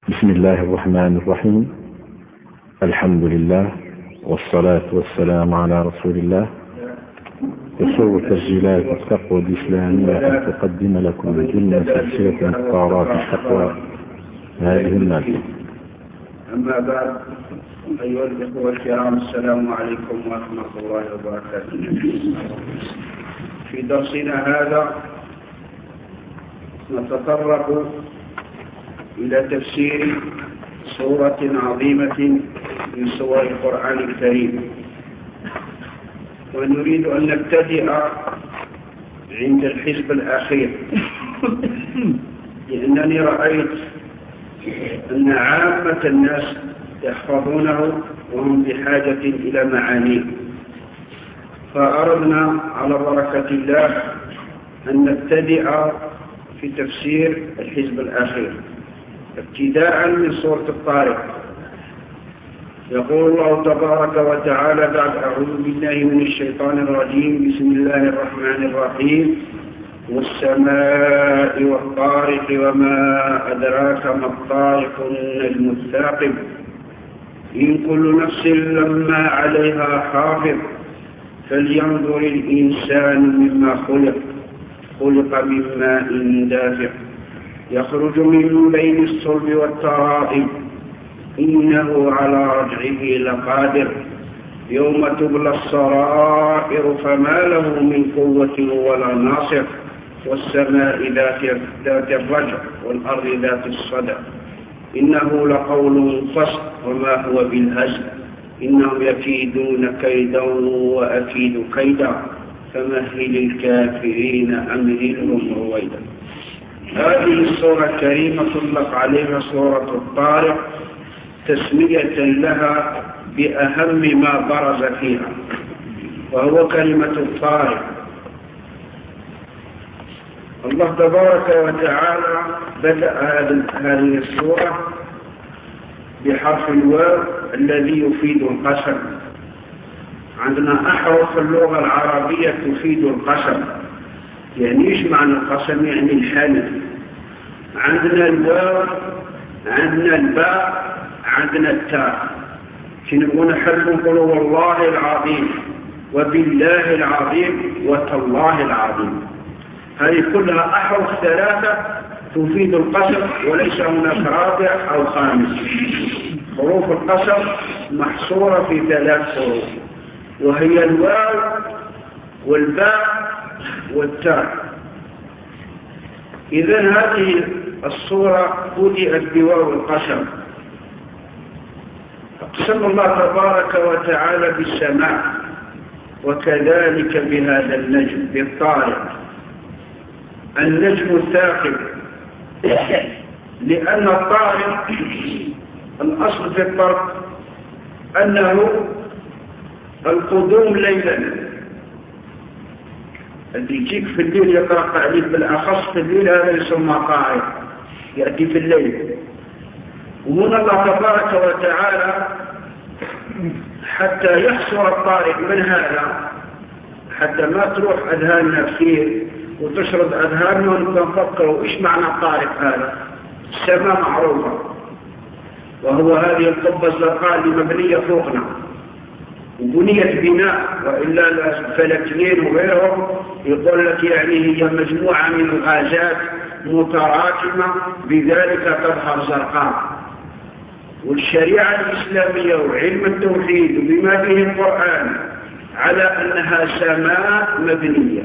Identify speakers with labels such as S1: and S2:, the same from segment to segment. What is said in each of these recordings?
S1: بسم الله الرحمن الرحيم. الحمد لله والصلاة والسلام على رسول الله. يسر تسجيلات التقوى الإسلامية أن تقدم لكم ضمن سلسلة إفطارات التقوى هذه المادة.
S2: أما بعد، أيها الإخوة الكرام، السلام عليكم ورحمة الله وبركاته. في درسنا هذا نتطرق إلى تفسير سورة عظيمة من سور القرآن الكريم، ونريد أن نبتدئ عند الحزب الأخير، لأنني رأيت أن عامة الناس يحفظونه وهم بحاجة إلى معانيه، فأردنا على بركة الله أن نبتدئ في تفسير الحزب الأخير ابتداء من سورة الطارق. يقول الله تبارك وتعالى بعد أعوذ بالله من الشيطان الرجيم: بسم الله الرحمن الرحيم: والسماء والطارق وما أدراك ما الطارق النجم الثاقب إن كل نفس لما عليها حافظ فلينظر الإنسان مما خلق من ماء دافق يخرج من بين الصلب والترائب إنه على رجعه لقادر يوم تبلى السرائر فما له من قوة ولا ناصر والسماء ذات الرجع والأرض ذات الصدع إنه لقول فصل وما هو بالهزل إنهم يكيدون كيدا وأكيد كيدا فمهل الكافرين أمهلهم رويدا. هذه السورة الكريمة تطلق عليها سورة الطارق تسمية لها بأهم ما برز فيها، وهو كلمة الطارق. الله تبارك وتعالى بدأ هذه السورة بحرف الواو الذي يفيد القسم. عندنا أحرف في اللغة العربية تفيد القسم، يعني إيش معنى القسم؟ يعني الحلف. عندنا الواو، عندنا الباء، عندنا التاء. نقول نحب نقول والله العظيم وبالله العظيم وتالله العظيم. هذه كلها أحرف ثلاثة تفيد القسم، وليس هناك رابع أو خامس. حروف القسم محصورة في ثلاث حروف، وهي الواو والباء والتاء. إذن هذه الصورة بدأت بواو القسم. أقسم الله تبارك وتعالى بالسماء، وكذلك بهذا النجم بالطارق النجم الثاقب، لأن الطارق الأصل في الطرق أنه القدوم ليلا، اللي يجيك في الليل يقرأ عليك، بالأخص في الليل، هذا يسمى طارق، يأتي في الليل. وهنا الله تبارك وتعالى حتى يحصر الطارق من هذا، حتى ما تروح أذهاننا كثير وتشرد أذهاننا ونفكروا إيش معنى الطارق هذا. السماء معروفة، وهو هذه القبة الزرقاء اللي مبنية فوقنا وبنيت بناء، وإلا فلكيين وغيرهم يقول لك يعني هي مجموعة من الغازات متراكمة بذلك تظهر زرقاء. والشريعة الإسلامية وعلم التوحيد وبما فيه القرآن على أنها سماء مبنية،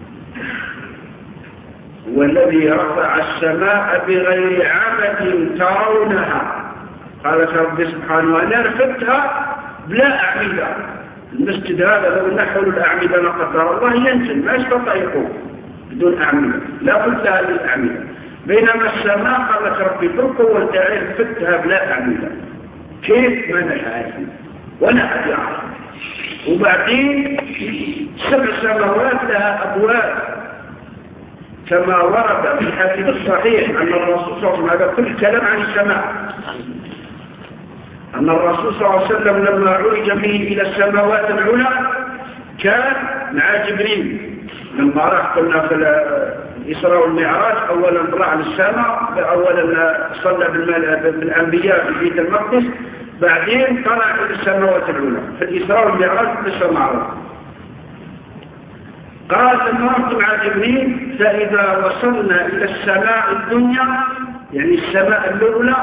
S2: والذي رفع السماء بغير عمد ترونها. قال رب سبحانه: أنا رفعتها بلا أعمدة. المسجد هذا لو نحول الأعمدة لقدر الله ينزل، ما يستطيع يقوم بدون أعمدة، لا بد لها للأعمدة. بينما السماء قالت ربي بالقوة والتعالي رفعتها بلا أعمدة. كيف؟ ما نعرف ولا أحد يعرف. وبعدين 7 سماوات لها أبواب، كما ورد في الحديث الصحيح أن الرسول صلى الله عليه وسلم، هذا كل كلام عن السماء، أن الرسول صلى الله عليه وسلم لما عرج به إلى السماوات العلى كان مع جبريل لما راح قلنا في الإسراء والمعراج أولا طلع للسماء، أولا صلى بالأنبياء في بيت المقدس، بعدين طلع إلى السماوات العلى في الإسراء والمعراج لسه معروف. قال مررت مع جبريل فإذا وصلنا إلى السماء الدنيا يعني السماء الأولى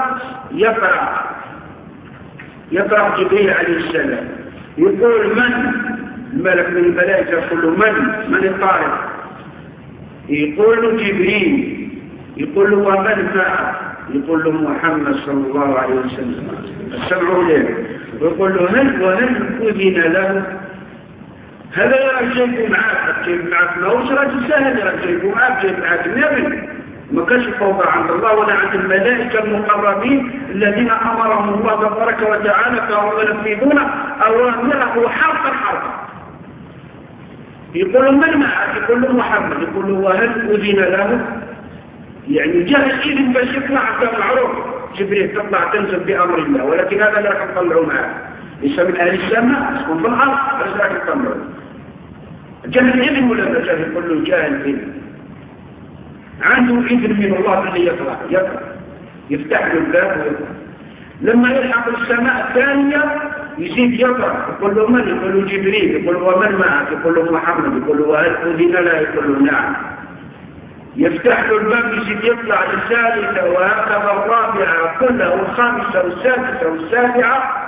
S2: يقرأ جبريل عليه السلام يقول من الملك من الملائكة يقول من الطارق؟ يقول له جبريل. يقول له ومن معه؟ يقول له محمد صلى الله عليه وسلم. السمع له ويقول له هل أذن له؟ هذا جايبه معك ما هوش راجل سهل، جايبه معك النبي، ما كانش فوضى عند الله ولا عند الملائكة المقربين الذين أمرهم الله تبارك وتعالى فهم ينفذون أوامره حرفا. يقول له من معك؟ يقول له محمد. يقول له وهل أذن له؟ يعني جاء الإذن باش يطلع كان معروف جبريل تطلع تنزل بأمر الله، ولكن هذا لا راح نطلعوا معه، ليس من أهل السماء يسكن في الأرض، بس راح نطلعوا. جاء الإذن ولا ما جاء؟ يقول له جاء الإذن، عنده إذن من الله اللي يطلع يفتح له الباب ويطلع. لما يلحق السماء الثانية يزيد يقرأ، يقول له من؟ يقول له جبريل. يقول له ومن معك؟ يقول له محمد. يقول له وهل أذن له؟ يقول له نعم. يفتح له الباب يزيد يطلع للثالثة وهكذا الرابعة كلها والخامسة والسادسة والسابعة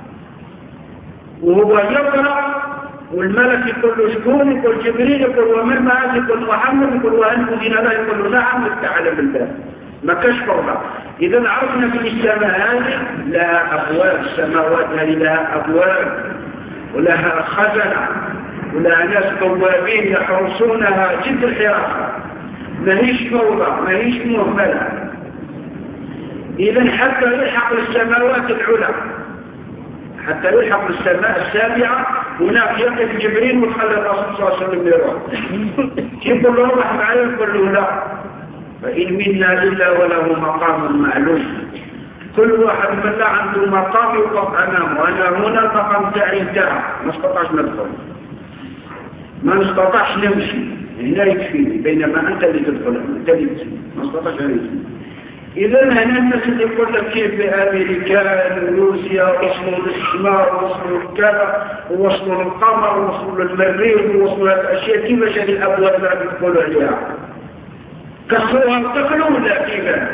S2: وهو يقرأ، والملك يقول له شكون؟ يقول جبريل. يقول ومن معك؟ يقول محمد. يقول وهل أذن له؟ يقول له نعم. يفتح له الباب، ما كاش فوضى. إذا عرفنا في السماء هذه لها أبواب، السماوات هذه لها أبواب ولها خزنة ولها ناس بوابين يحرسونها جد الحراسة، ما هيش فوضى، ما هيش مهملة. إذا حتى يلحق السماوات العلى، حتى يلحق السماء السابعة هناك يقف جبريل وخلى الرسول صلى الله عليه وسلم يروح. يقول له روح معي؟ يقول له لا، فإن منا إلا وله مقام معلوم، كل واحد منا عنده مقام يوقف أمامه. أنا هنا المقام تاعي انتهى، ما استطعش ندخل، ما نستطعش نمشي، هنا يكفيني، بينما أنت اللي تدخل، أنت اللي تمشي، ما استطعش نمشي. إذا هنا الناس اللي يقول لك كيف بأمريكا وروسيا وصلوا للسماء ووصلوا لكذا ووصلوا للقمر ووصلوا للمريخ ووصلوا للأشياء، كيف هذه الأبواب اللي يقولوا عليها؟ كسروها وتقلوا لا كيف؟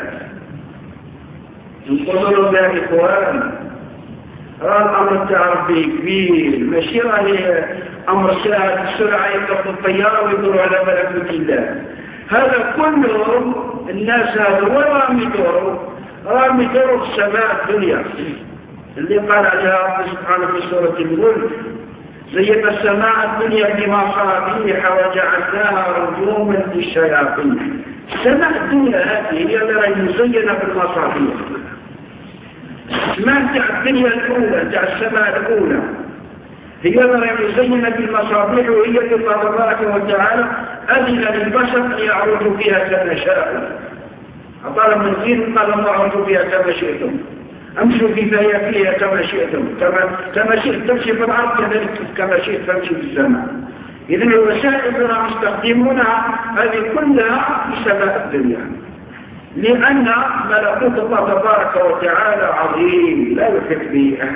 S2: نقول لهم يا إخوان راه الأمر تاع ربي كبير، ماشي راه أمر سهل بسرعة يطلقوا الطيارة ويدوروا على ملكوت الله. هذا كله الناس هذا وراهم يدوروا في السماء الدنيا اللي قال عليها رب سبحانه في سورة الملك زينا السماء الدنيا بمصابيح وجعلناها رجوما للشياطين. السماء الدنيا هذه هي اللي مزينة بالمصابيح. السماء تاع الدنيا الأولى تاع السماء الأولى هي اللي مزينة بالمصابيح، وهي اللي الله تبارك وتعالى أذن للبشر أن يعرضوا فيها كما شاءوا. أطال من دين قال الله اعرضوا فيها كما شئتم، أمشوا فيها كما شئتم، كما شئت تمشي في الأرض كذلك كما شئت تمشي في السماء. إذن الوسائل اللي نستخدمونها هذه كلها في سماء الدنيا، لأن ملكوت الله تبارك وتعالى عظيم لا يحيط به أحد.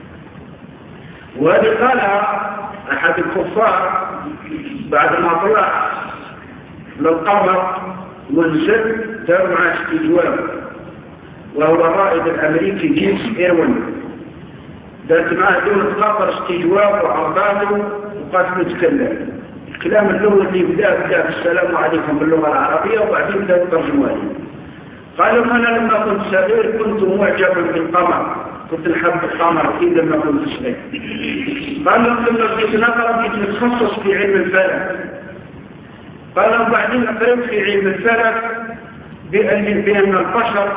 S2: وهذه قالها أحد الكفار بعد ما طلع للقمر ونزل دار مع استجواب، وهو الرائد الأمريكي جيمس إيروين، دارت معه دولة قطر استجواب وعرضاته وقالت نتكلم. الكلام الأول اللي بدأ السلام عليكم باللغة العربية، وبعدين بدأ الترجمة لي. قالوا أنا لما كنت صغير كنت معجبا بالقمر، كنت نحب القمر أكيد لما كنت صغير. قالوا لما بديت نقرأ بديت نتخصص في علم الفلك. قالوا بعدين قرأت في علم الفلك بأن البشر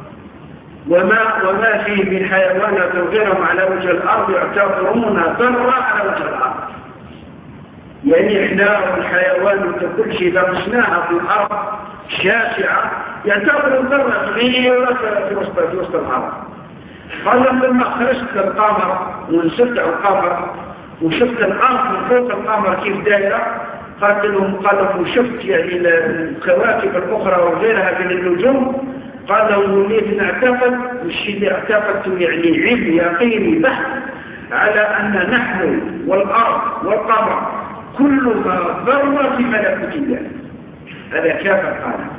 S2: وما فيه من حيوانات غيرهم على وجه الأرض يعتبرونها ذرة على وجه الأرض. يعني إحنا والحيوان وكل شيء لمسناها في الأرض شاسعة يعتبر ذرة صغيرة في وسط الأرض. قال لما خرجت القمر ونزلت القمر وشفت الأرض من فوق القمر كيف دايرة، قاتلهم قالوا شفت يعني الكواكب الأخرى وغيرها من النجوم، قال وليت نعتقد، والشيء اللي اعتقدته يعني علم يقيني بحث على أن نحن والأرض والقمر كلها ذرة في ملكوت الله. هذا كافر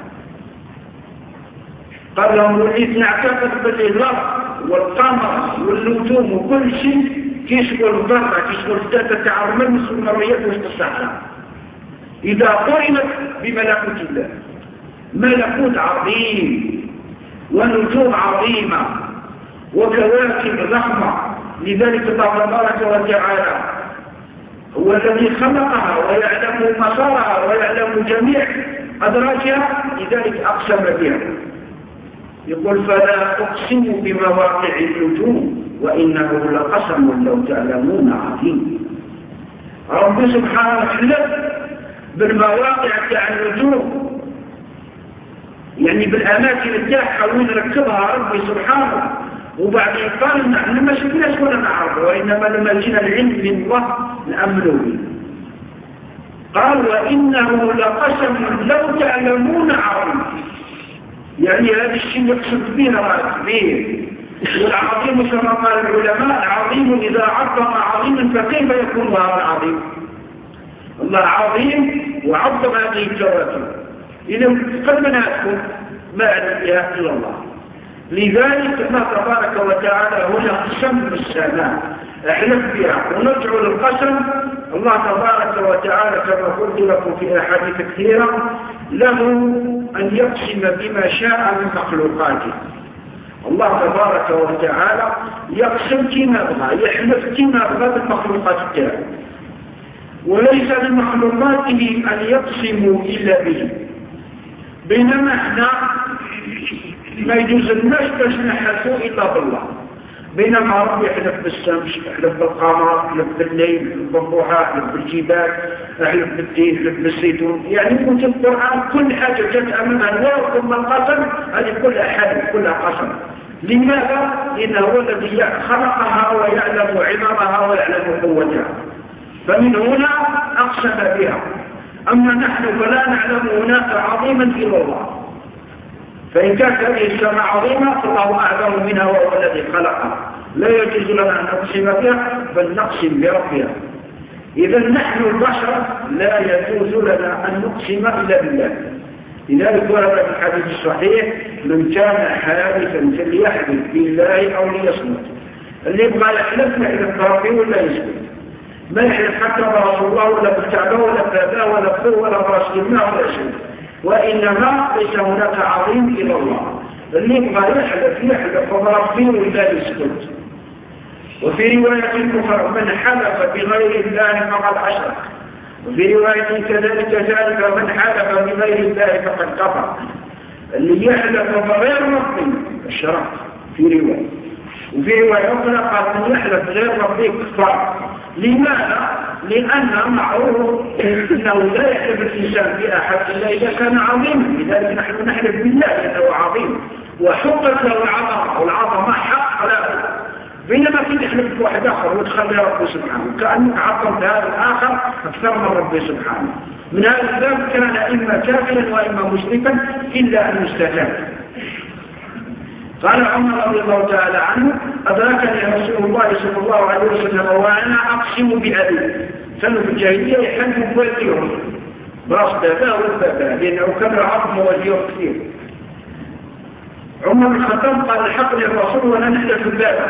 S2: قال لهم وليت نعتقد بالله والقمر والنجوم وكل شيء كيشغل ذرة كيشغل ذات تعرمل من الرياض وسط الصحراء إذا قرنت بملكوت الله. ملكوت عظيم ونجوم عظيمة وكواكب ضخمة. لذلك الله تبارك وتعالى هو الذي خلقها ويعلم مسارها ويعلم جميع أدراجها، لذلك أقسم بها. يقول فلا أقسم بمواقع النجوم وإنه لقسم لو تعلمون عظيم. رب سبحانه حلف بالمواقع تاع النجوم، يعني بالأماكن تاعها وين ركبها ربي سبحانه. وبعدين قال نحن ما شفناش ولا نعرف، وإنما لما جينا العلم من الله نأمنوا به. قال وإنه لقسم لو تعلمون عظيم، يعني هذا الشيء يقصد به رأس به. والعظيم كما قال العلماء عظيم إذا عظم عظيما فكيف يكون هذا عظيم؟ الله عظيم وعظم هذه الكواكب، إذا قد مناسكم ما أعلم بها إلا الله. لذلك الله تبارك وتعالى هنا قسم السماء احلف بها. ونرجع للقسم، الله تبارك وتعالى كما قلت لكم في أحاديث كثيرة له أن يقسم بما شاء من مخلوقاته. الله تبارك وتعالى يقسم كما بغى، يحلف كما بغى بالمخلوقات تاعه، وليس لمخلوقاته أن يقسموا إلا به. بينما احنا ما يجوز لناش باش نحلفوا إلا بالله. بينما ربي يحلف بالشمس، يحلف بالقمر، يحلف بالليل، يحلف بالضحى، يحلف بالجبال، يحلف بالدين، يحلف بالزيتون. يعني كنت القرآن كل حاجة جت أمامها الواو ثم القسم، هذه كلها حلف كلها قسم. لماذا؟ لأنه هو الذي خلقها ويعلم عظمها ويعلم قوتها، فمن هنا أقسم بها. أما نحن فلا نعلم هناك عظيما إلا الله. فإن كانت هذه السماء عظيمة فالله أعظم منها وهو الذي خلقها، لا يجوز لنا أن نقسم بها بل نقسم بربها. إذا نحن البشر لا يجوز لنا أن نقسم إلا بالله. لذلك ورد في الحديث الصحيح من كان حالفا فليحلف بالله أو ليصمت. اللي يبغى يحلف بربه ولا يسكت، ما يحلف حتى برسول الله ولا بالكعبة ولا باباه ولا بخير ولا برسول الله ولا شيء. وإنما ليس هناك عظيم إلى الله. اللي يبغى يحلف بربه ولا يسكت. وفي رواية أخرى من حلف بغير الله فقد أشرك. وفي رواية كذلك ذلك من حلف بغير الله فقد كفر. اللي يحلف بغير ربه الشرك في رواية. وفي رواية أخرى قال من يحلف بغير ربه كفر. لماذا؟ لأن معروف أنه لا يحلف الإنسان بأحد إلا إذا كان عظيما. لذلك نحن نحلف بالله لأنه عظيم وحقت له العظمة، والعظمة حق له. بينما في تحلف بواحد آخر وتخلي ربي سبحانه كأنك عظمت هذا الآخر أكثر من ربي سبحانه. من هذا الباب كان إما كافرا وإما مشركا إلا أن يستجاب. قال عمر رضي الله تعالى عنه أدركني رسول الله صلى الله عليه وسلم وأنا أقسم بأبي. كانوا في الجاهلية يحلفوا بوالديهم براس باباه والباباه لأنه كان العظم والديهم كثير. عمر بن الخطاب قال الحقني الرسول وأنا نحلف بابه.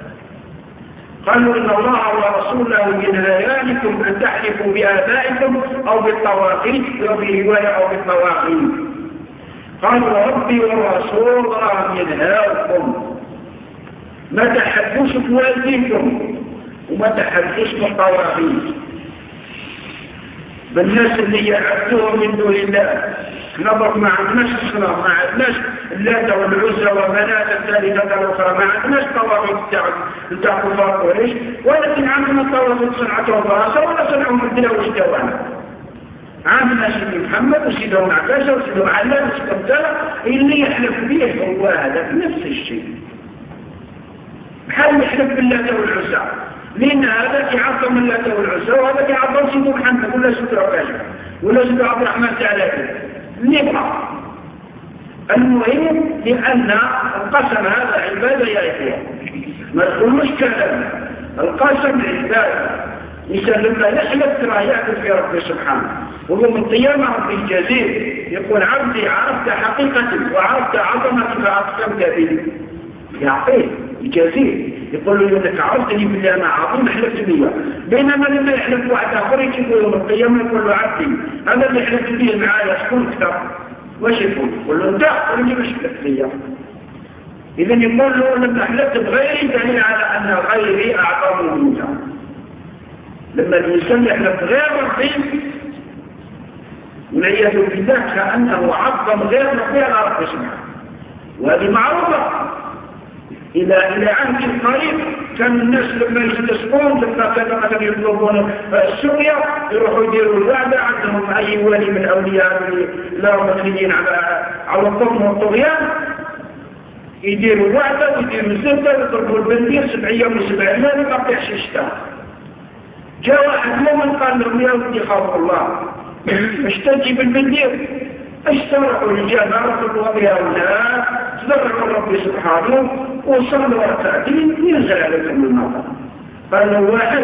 S2: قالوا إن الله ورسوله ينهيانكم أن تحلفوا بآبائكم أو بالطواغيت، وفي رواية أو بالطواغيت. قالوا ربي والرسول راهم ينهاكم ما تحدثوش بوالديكم وما تحدثوش بالطواغيت، بالناس اللي يعبدوهم من دون الله. نظر ما عندناش الصلاة، ما عندناش اللات والعزة ومناة الثالثة الأخرى، ما عندناش طواغيت بتاع كفار قريش، ولكن عندنا طواغيت صنعتهم فرنسا ولا صنعهم عندنا واشتوانا. عندنا سيدي محمد وسيدهم عكاشة وسيدهم علام وسيدهم تلا، اللي يحلف به هو هذا نفس الشيء. بحال يحلف بالله والعزة. لأن هذا يعظم اللات والعزى وهذا يعظم سيد محمد ولا سيد عكاشة ولا سيد عبد الرحمن تعالى نبقى. المهم لأن القسم هذا عبادة يا إخوة، ما تقولوش كلام. القسم عبادة، إنسان لما يحلف ترى يعرف في ربي سبحانه، ويوم القيامة ربي الجزيل يقول عبدي عرفت حقيقتي وعرفت عظمتي فأقسمت به، يعطيه الجزيل يقول له انك عرفتني بالله انا عظيم حلفت بيه. بينما لما يحلف واحد اخر يجي يوم القيامه يقول له عبدي هذا اللي حلفت به معايا شكون كثر واش يقول؟ يقول له انت قول لي واش حلفت بيه. اذا يقول له لما حلفت بغيري دليل على ان غيري اعظم منك. لما الانسان يحلف غير ربي والعياذ بالله كانه عظم غير ربي على ربي سبحانه، وهذه معروفه. إلى عهد قريب كان الناس لما يستسقون لما كانوا مثلا يطلبون سوريا يروحوا يديروا الوعدة عندهم أي ولي من أولياء لا مخليين على الظلم والطغيان، يديروا الوعدة ويديروا الزبدة ويضربوا البندير 7 يوم و7 ليالي ما بيحش الشتاء. جاء واحد يوم قال لهم يا ودي خافوا الله اشتجي بالبندير، اشتركوا الرجال رفضوا بها الناس تضرعوا ربي سبحانه وصلوا ركعتين ينزل عليكم المطر. قال له واحد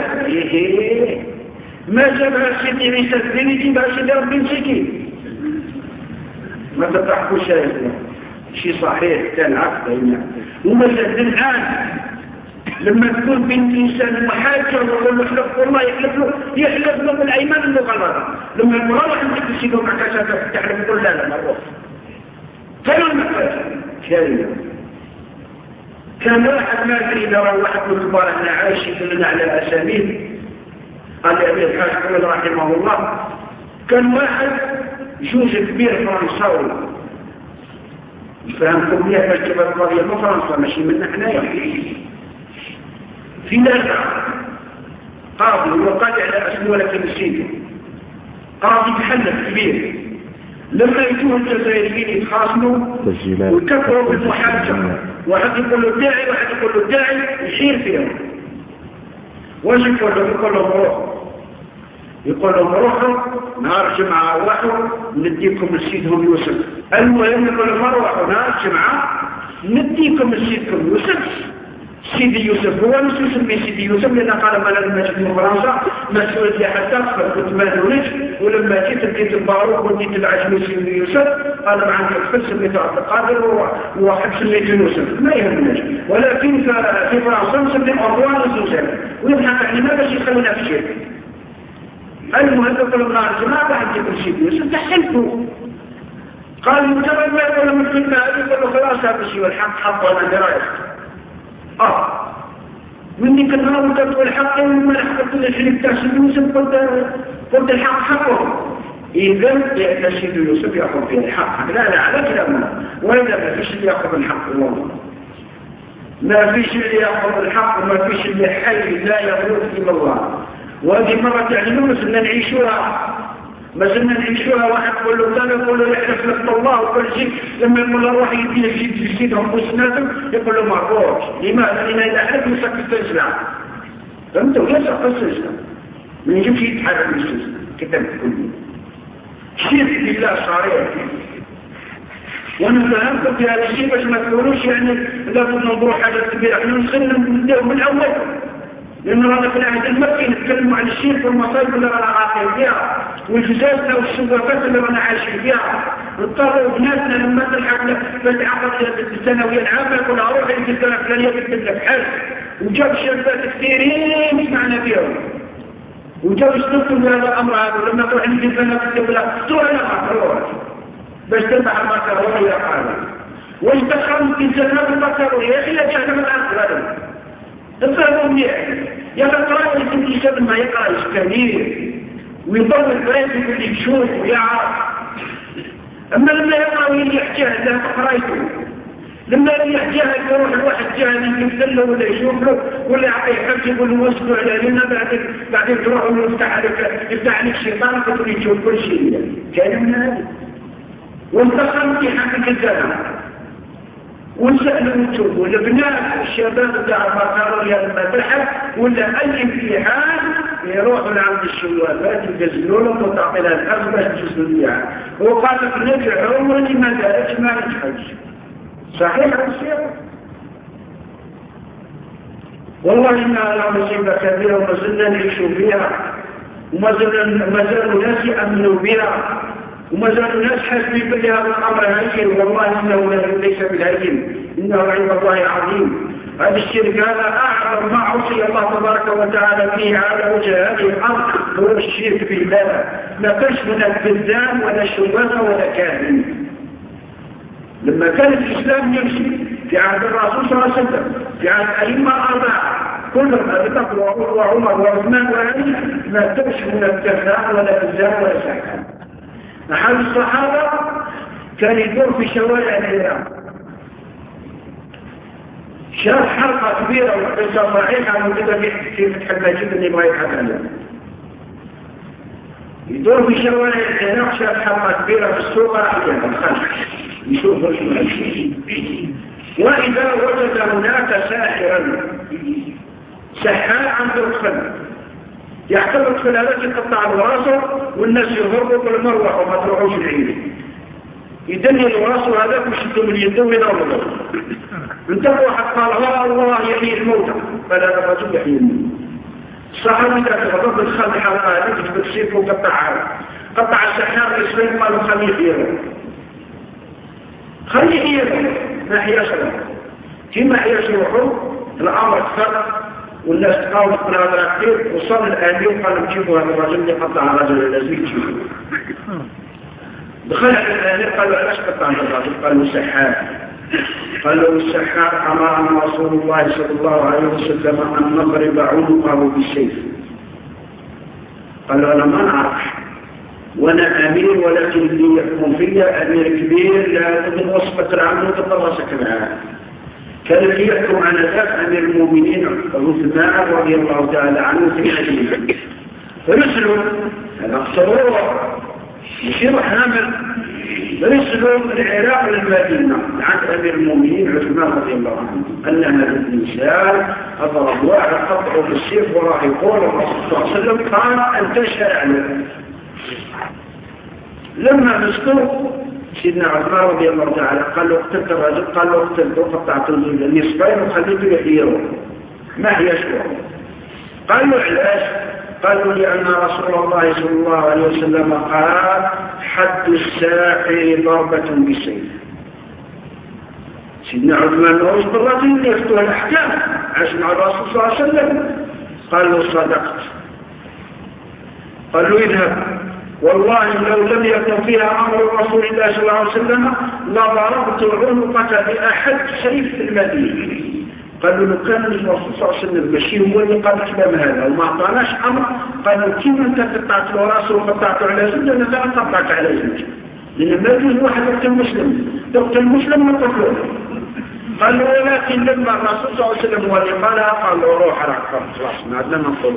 S2: ما جابها سيدي عيسى الدين يجيبها سيدي ربي مسكين. ما تضحكوا شيء صحيح كان عقد ومثلا الآن لما تكون بنت إنسان محاجر ويقول له احلف والله يحلف له بالأيمان اللي غلط. لما المرأة عندك تسيبه مع كاساتك تحلف يقول لا مرة كانوا المحاجر كان واحد ما أدري إذا واحد من كبار احنا عايش يدلنا على الأسامين. قال لي أبي الحاج كمال رحمه الله كان واحد جوز كبير فرنساوي فهمكم ليه باش تبقى القضية من فرنسا ماشي من حنايا في نازع قاضي وقاضي على أسنولة المسيدة قاضي محلف كبير. لما يجوه الجزائريين يتخاصموا ويكفروا بالمحاجة، واحد يقول له داعي واحد يقول له داعي يشير فيهم. واش يقول له؟ يقول له مروحوا، يقول لهم روحوا نهار جمعة واحد نديكم لسيدهم يوسف. المهم يقول لهم روحوا نهار جمعة نديكم لسيدكم يوسف. سيدي يوسف هو مش يسمي سيدي يوسف لأن قال ما لازم نجد من فرنسا مسؤول لي حتى كنت ما نوليش. ولما جيت لقيت الباروك وديت العجمي سيدي يوسف قال ما عندك فل سميته عبد القادر وواحد سميته يوسف ما يهمناش. ولكن في فرنسا نسمي أرضوان الزوجان ويضحك علينا باش يخلينا في الشرك. المهم يقول لهم نهار الجمعة بعد يقول سيدي يوسف تحلفوا. قال مجرد ما يقول من الكلمة هذه يقول له خلاص هذا الشيء والحق حق وانا دراية. مني كنهار وقلت الحق وما لحقت الشريك تاع سيدي يوسف قلت الحق حقه. إذا يأتي سيدي يوسف يأخذ فيه الحق. لا على كلامه وإذا ما فيش اللي يأخذ الحق والله ما فيش اللي يأخذ الحق وما فيش اللي حي لا يغلط إلا الله. وهذه مرة تعلمون سنة نعيشوها ما زلنا نعيشوها. واحد يقول له ثاني يقول له يحلف لك الله وكل شيء لما يقول له روح يدينا في سيدهم وسناتهم يقول له معروف. لماذا؟ لأن إذا حلف يسقط الإسلام. فهمتوا؟ يسقط الإسلام ما يجبش يتحرك من الإسلام كتاب كله شرك بالله صريح. وانا فهمت في هذا الشيء باش ما تقولوش يعني لابد ننظروا حاجة كبيرة. احنا نخلنا نبداو من الأول لأن رانا في العهد المكي نتكلم عن الشرك والمصائب اللي رانا عاقلين فيها والجزازنا والشبكات اللي رانا عايشين فيها. اضطروا بناتنا لما تلحق فتعقد الثانوية العامة يقول اروح الجزازة الفلانية تكتب لك حل وجاب شبكات كثيرين مش معنا فيهم وجاب اشتغلوا بهذا الأمر هذا. ولما تروح الجزازة تكتب لك تروح لها تروح باش تنبح المكروه يا قادم ويستخدم في الجزازة المكروه يا أخي لا جهنم الآخر تفهموا منيح. يقرأ يكون كتاب ما يقرأ إشكالية ويطور بريسه اللي يشوف ويعرف. أما لما يقرأ ويلي يحكيها لا تقرأيته لما يحكيها يروح الواحد جاهل يمثل له ولا يشوف له ولا يعطيه حبس يقول له وصلوا على لنا بعدين تروح له يفتح عليك شيطان فتقول يشوف كل شيء كان من هذا وانتقم في حق الجزالة. ونسألوا انتم والبنات الشباب تاع البقرة يا المتحف ولا أي امتحان يروحوا لعند الشوافات يجزلوا لهم وتعطي لها الأرض باش تجزلوا فيها. وقال لك نرجع عمرني ما دارت ما نتحج. صحيح الشيء؟ والله إنها لا مصيبة كبيرة وما زلنا نعيش فيها وما زالوا ناس يأمنوا بها وما زالوا الناس حاسبين بلي هذا الأمر هين. والله إنه ليس بالهين، إنه عند الله عظيم. هذا الشرك هذا أعظم ما عصي الله تبارك وتعالى فيه على وجه هذه الأرض هو الشرك بالله. لا تشمل البلدان ولا شبهة ولا كاهن. لما كان الإسلام يمشي في عهد الرسول صلى الله عليه وسلم في عهد الأئمة الأربعة كلهم أبي بكر وعمر وعثمان وعلي لا تشمل الكهان ولا بلدان ولا ساكن. أحد الصحابة كان يدور في شوارع العراق شاف حلقة كبيرة وقصة صحيحة موجودة في فتح المجيد اللي يبغى يبحث عنها. يدور في شوارع العراق شاف حلقة كبيرة في السوق يشوف وإذا وجد هناك ساحرا عنده الخل يحتمل الخلالات يقطع الوراثة والناس يهربوا بالمروح وما تروحوش العيد يدني الوراثة هذاك ويشدوا من يده وينوروا انتبهوا حتى قال الله يحيي الموتى فلا الرجل يحيي الموتى. الصحابي ذاك غضب الخل حلقة هذيك بالسيف وقطعها قطع السحار الإسلام قالوا خليه يحيي ما حياش له كما حياش روحه الأمر اكثر والناس تقاوم قناة كثير وصل الآن قالوا تشوفوا هذا الرجل اللي قطع الرجل الذي تشوفوا. دخل الآن قالوا علاش قطع الرجل؟ قالوا سحار. قالوا السحار أمرنا رسول الله صلى الله عليه وسلم أن نضرب عنقه بالسيف. قالوا أنا ما نعرف وانا امير ولكن اللي يحكم فيا امير كبير لا تدن وصفة العمل وتطرسك معاه. كان اللي يحكم على ذاك امير المؤمنين عثمان رضي الله تعالى عنه في حديثه فرسلوا هذا اختبروه يصير حامل رسلوا من العراق للمدينة عند امير المؤمنين عثمان رضي الله عنه ان هذا الانسان اضرب واحد قطعه بالسيف وراح يقول الرسول صلى الله عليه وسلم قال انتشر عنه. لما مسكوه سيدنا عثمان رضي الله تعالى قال له اقتلت الرجل قال له اقتلته وقطعت النصفين وخليته يحييه ما هي شعور. قال له علاش؟ قال له لأن رسول الله صلى الله عليه وسلم قال حد الساحر ضربة بالسيف. سيدنا عثمان نوز بالرجل يفتوى الأحكام عشان على الرسول صلى الله عليه وسلم. قال له صدقت. قال له اذهب والله لو لم يكن فيها أمر رسول الله صلى الله عليه وسلم لضربت عنقك بأحد سيف في المدينة. قالوا له كان الرسول صلى الله عليه وسلم ماشي هو اللي قال الكلام هذا وما اعطاناش امر. قالوا كيف انت قطعت له راسه وقطعته على زوجه انا لا قطعت على زوجه لان ما يجوز واحد يقتل مسلم تقتل مسلم ما تقتله. قالوا ولكن لما الرسول صلى الله عليه وسلم هو اللي قالها قال له روح راح خلاص ما عندنا نقول.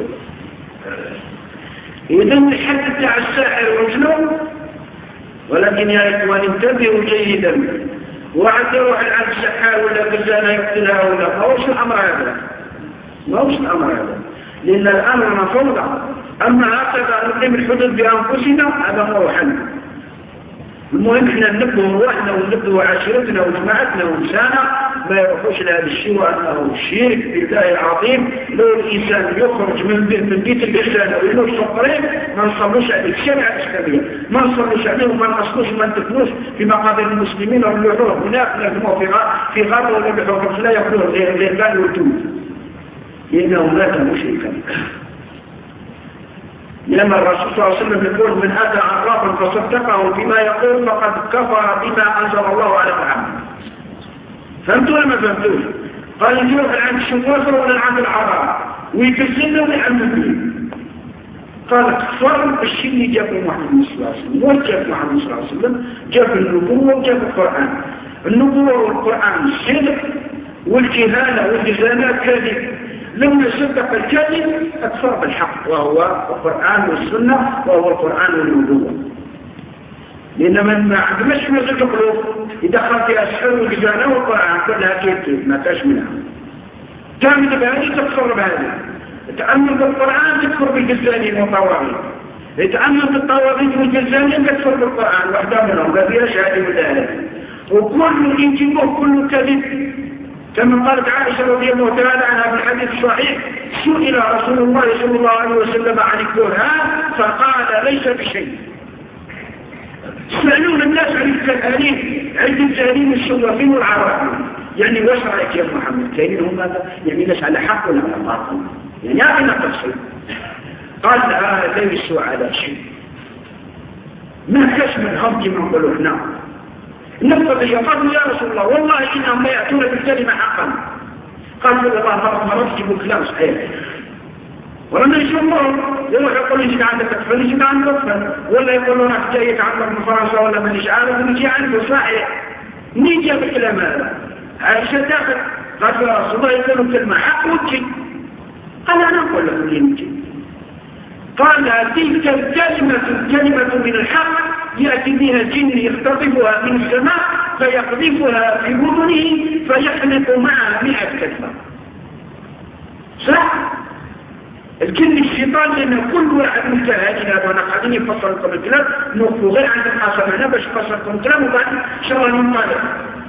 S2: إذن الحد بتاع الساحر وجنوب ولكن يا إخوان انتبهوا جيدا. واحد يروح عند السحار ولا بزانة يقتلها ولا ما هوش الأمر هذا ما هوش الأمر هذا لأن الأمر مفروض. أما هكذا نقيم الحدود بأنفسنا هذا هو حل. المهم احنا ننبه روحنا وننبه عشيرتنا وجماعتنا ونسانا ما يروحوش لهذا الشيء وأنه الشرك بالله العظيم. لو الإنسان يخرج من بيت الإنسان ويلوش صقرين ما نصلوش عليه الشريعة الإسلامية ما نصلوش عليه وما نصلوش ما نتكلوش في مقابر المسلمين ونلوحوه هناك نلوحوه في غابة ولا بحوكم لا يأكلوه غير قال والتوت لأنه مات مشركا. لما الرسول صلى الله عليه وسلم يقول من أتى عرافا فصدقه بما يقول فقد كفر بما أنزل الله على محمد. فهمتوا ولا ما فهمتوش؟ قال يروح عند الشفاصة ولا عند العراف ويكسلنا ويعمل قال كفر الشيء اللي جابه محمد صلى الله عليه وسلم. وجاب محمد صلى الله عليه وسلم جاب النبوة وجاب القرآن. النبوة والقرآن صدق والكهانة والجزانة كذب. لما صدق الكذب أكفر بالحق وهو القرآن والسنة وهو القرآن والنبوة. لأن ما عندمش مزج قلوب يدخل فيها السحر والجزانة والقرآن كلها كيف ما تشملها تعمل بهذه تكفر بهذه تأمل بالقرآن تكفر بالجزانين والطواغيت تأمل بالطواغيت والجزانين تكفر بالقرآن واحدة منهم لا فيها شهادة بالله وكل يجيبه كل كذب كما قالت عائشة رضي الله تعالى عنها في الحديث الصحيح سئل رسول الله صلى الله عليه وسلم عن الكهان فقال ليس بشيء. سألون الناس عن الكهانين عند الجاهلين الشوافين والعرب يعني وش رأيك يا محمد كاينين هم ماذا يعني ناس على حق ولا على باطل يعني أعطينا تفصيل. قال ليسوا على شيء ما كاش من هم كما نقولوا هنا نفضل قالوا يا رسول الله والله إنهم لا يأتون بالكلمة حقا. قال الله مرض يقول كلام صحيح ولما يشوفون يروح يقول يجي عندك تكفل يجي عندك تكفل ولا يقولون راح جاي يتعلم من فرنسا ولا من إشعار ونجي عنده صحيح نيجي بالكلام هذا عائشة داخل قال يا رسول الله يقولون كلمة حق وجي قال أنا أقول لكم يمكن قال تلك الكلمة من الحق يأتي بها الجن يختطفها من السماء فيقذفها في بطنه فيحلق معها 100 كلمة صح؟ الجن الشيطان لأن كل واحد من الكهانين وانا قاعدين يفصل لكم الكلام نوقفوا غير عند القاسم هنا باش نفصل لكم الكلام وبعد إن شاء الله ننطلق.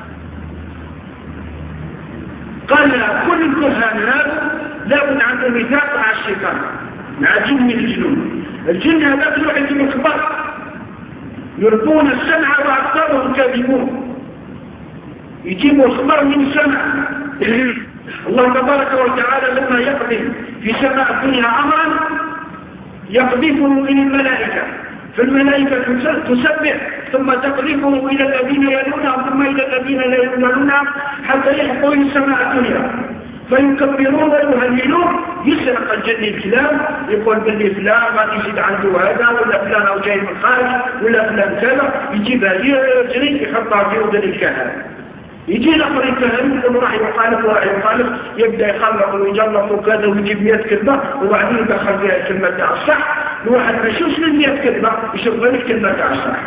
S2: قال كل الكهانات لابد عنده ميثاق مع الشيطان مع جن من الجنون. الجن هذا تروح يجيب الخبر يلقون السمع وأكثرهم كاذبون يجيبوا الخبر من السمع. الله تبارك وتعالى لما يقذف في سماء الدنيا أمرا يقذفه إلى الملائكة فالملائكة تسبح ثم تقذفه إلى الذين يلونهم ثم إلى الذين لا يلونهم حتى يحقوا إلى سماء الدنيا فيكبرون ويهللون. يسرق الجن الكلام يقول باللي فلان ما يزيد عنده هذا ولا فلان أو جاي من الخارج ولا فلان كذا يجيبها يجري يحطها في أذن الكهنة. يجي الأخر الكهنة يقول راح يخالف وراح يخالف يبدأ يخلق ويجلط وكذا ويجيب 100 كلمة وبعدين يدخل فيها الكلمة تاع الصح. الواحد ما يشوفش من 100 كلمة يشوف غير الكلمة تاع الصح.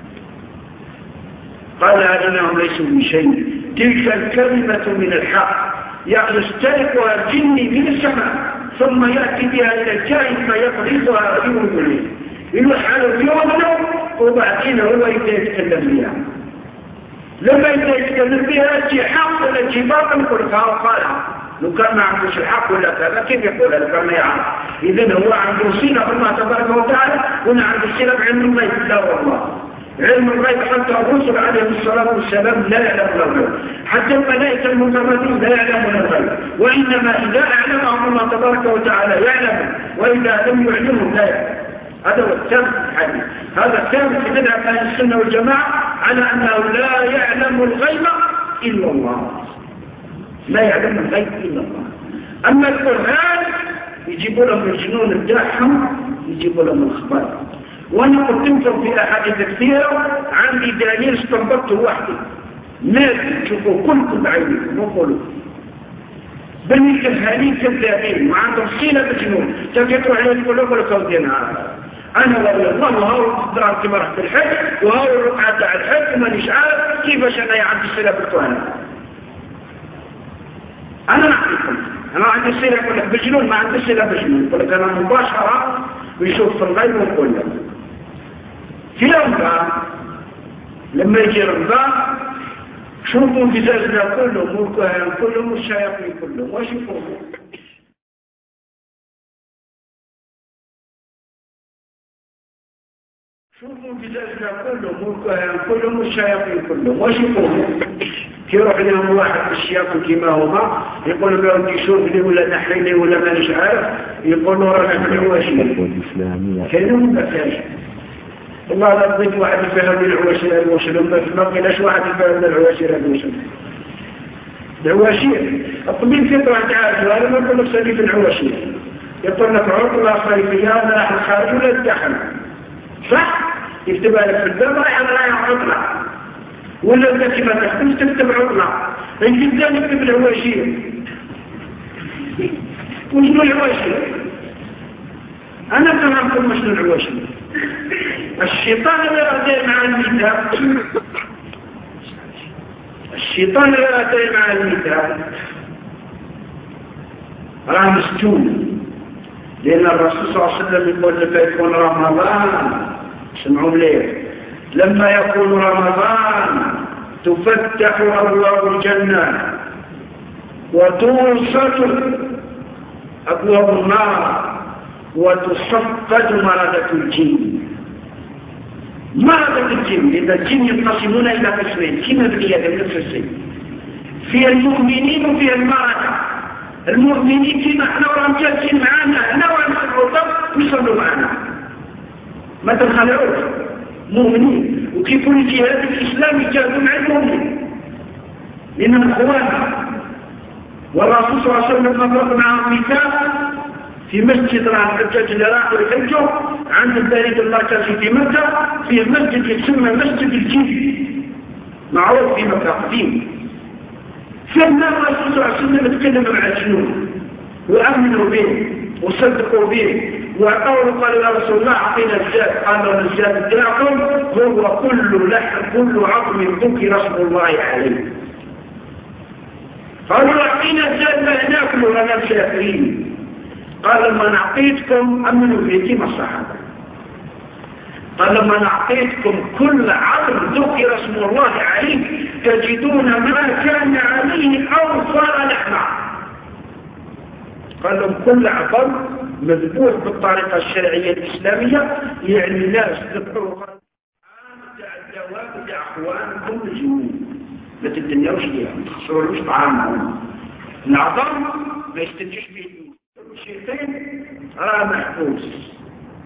S2: قال أنهم ليسوا بشيء تلك الكلمة من الحق يسترقها الجن من السماء ثم يأتي بها إلى الكائن فيقذفها في أذنه يروح على اليوم وبعدين هو يبدأ يتكلم بها. لما يبدأ يتكلم بها تجي حق ولا تجي باطل كلها وقالها لو كان ما عندوش الحق ولا كذا كيف يقولها لو كان ما يعرف. إذن هو عنده صلة بالله تبارك وتعالى وأنا عنده صلة بعلم الغيب لا والله. علم الغيب حتى الرسل عليهم الصلاة والسلام لا يعلمون الغيب حتى الملائكة المقربين لا يعلمون الغيب وإنما إذا أعلمهم الله تبارك وتعالى يعلم وإذا لم يعلمهم لا يعلم. هذا هو الثابت في الحديث. هذا الثابت في مذهب أهل السنة والجماعة على أنه لا يعلم الغيب إلا الله. لا يعلم الغيب إلا الله. أما القرآن يجيبوا لهم الجنون بتاعهم يجيبوا لهم الخبر. وأنا قدمتم في أحاديث كثيرة عندي دليل استنبطته وحدي ما تشوفوا كلكم بعينكم وقولوا بل الكهانين كذابين وعندهم صلة بالجنون تفتحوا عليه القلوب لكودينها. أنا ولي الله وهو الدار كما رحت الحج وهو الرقعة تاع الحج وما نش عارف كيفاش أنا عندي صلة بالكهنة. أنا نعطيكم أنا عندي صلة بالجنون ما عندي صلة بالجنون يقول لك أنا مباشرة ويشوف في الغيب ويقول لك في رمضان لما يجي رمضان شوفوا بزازنا كلهم والكهان كلهم والشياطين كلهم وشوفوهم شوفوا بزازنا كلهم والكهان كلهم والشياطين كلهم وشوفوهم يروح لهم واحد الشياطين كما هما يقول لهم يشوف لي ولا نحي لي ولا مانيش عارف يقولوا رانا في العواشر كانوا مكاش والله لا تضيف واحد يفهم العواشر المسلم ما قيلاش واحد يفهم العواشر المسلم. العواشر الطبيب فطرة تعالى هذا ما يقول لك سلي في العواشر يقول لك عطلة صيفية لا الخارج ولا الداخل صح يكتب لك في الدم رايح عطلة ولا انت كما تحتمش تكتب عطلة يجب ذلك يكتب العواشر. وشنو العواشر؟ أنا فهمكم شنو العواشر الشيطان اللي راه مع المثال، الشيطان اللي راه مع المثال راه مستون، لأن الرسول صلى الله عليه وسلم يقول لما يكون رمضان، سمعوا مليح، لما يكون رمضان تفتح أبواب الجنة وتوسط أبواب النار وتصفد مردة الجن. مردة الجن، لأن الجن ينقسمون إلى قسمين كما باليد نفس الشيء، في المؤمنين وفي المردة. المؤمنين كما احنا وراهم جالسين معنا هنا ونسمعوا الضبط ويصلوا معنا، ما تنخلعوش مؤمنين، وكيكون الجهاد الإسلامي يجاهدوا مع المؤمنين لأنهم اخوانا. والرسول صلى الله عليه وسلم ضرب معهم مثال في مسجد راه الحجاج اللي راحوا يحجوا عند البريد المركزي في مكة، فيه مسجد يسمى مسجد الجن معروف في مكة قديم. فلما الرسول صلى الله عليه وسلم تكلم مع الجنود وامنوا به وصدقوا به وقالوا يا رسول الله اعطينا الزاد، قال له الزاد بتاعكم هو كل لحم كل عظم ذكر اسم الله عليه. قالوا اعطينا الزاد لا ناكل ولا مسافرين، قال لما نعطيتكم امنوا به كما الصحابه، قال لما نعطيتكم كل عظم ذكر اسم الله عليه تجدون ما كان عليه أوفر لحمة. قال لهم كل عظم مذبوح بالطريقة الشرعية الإسلامية، يعني ناس ذبحوا الدواب لأخوانكم الجنود، ما تدنيوش ليها، ما تخسروش طعامهم. العظم ما يستنجش به الشيطان راه محبوس.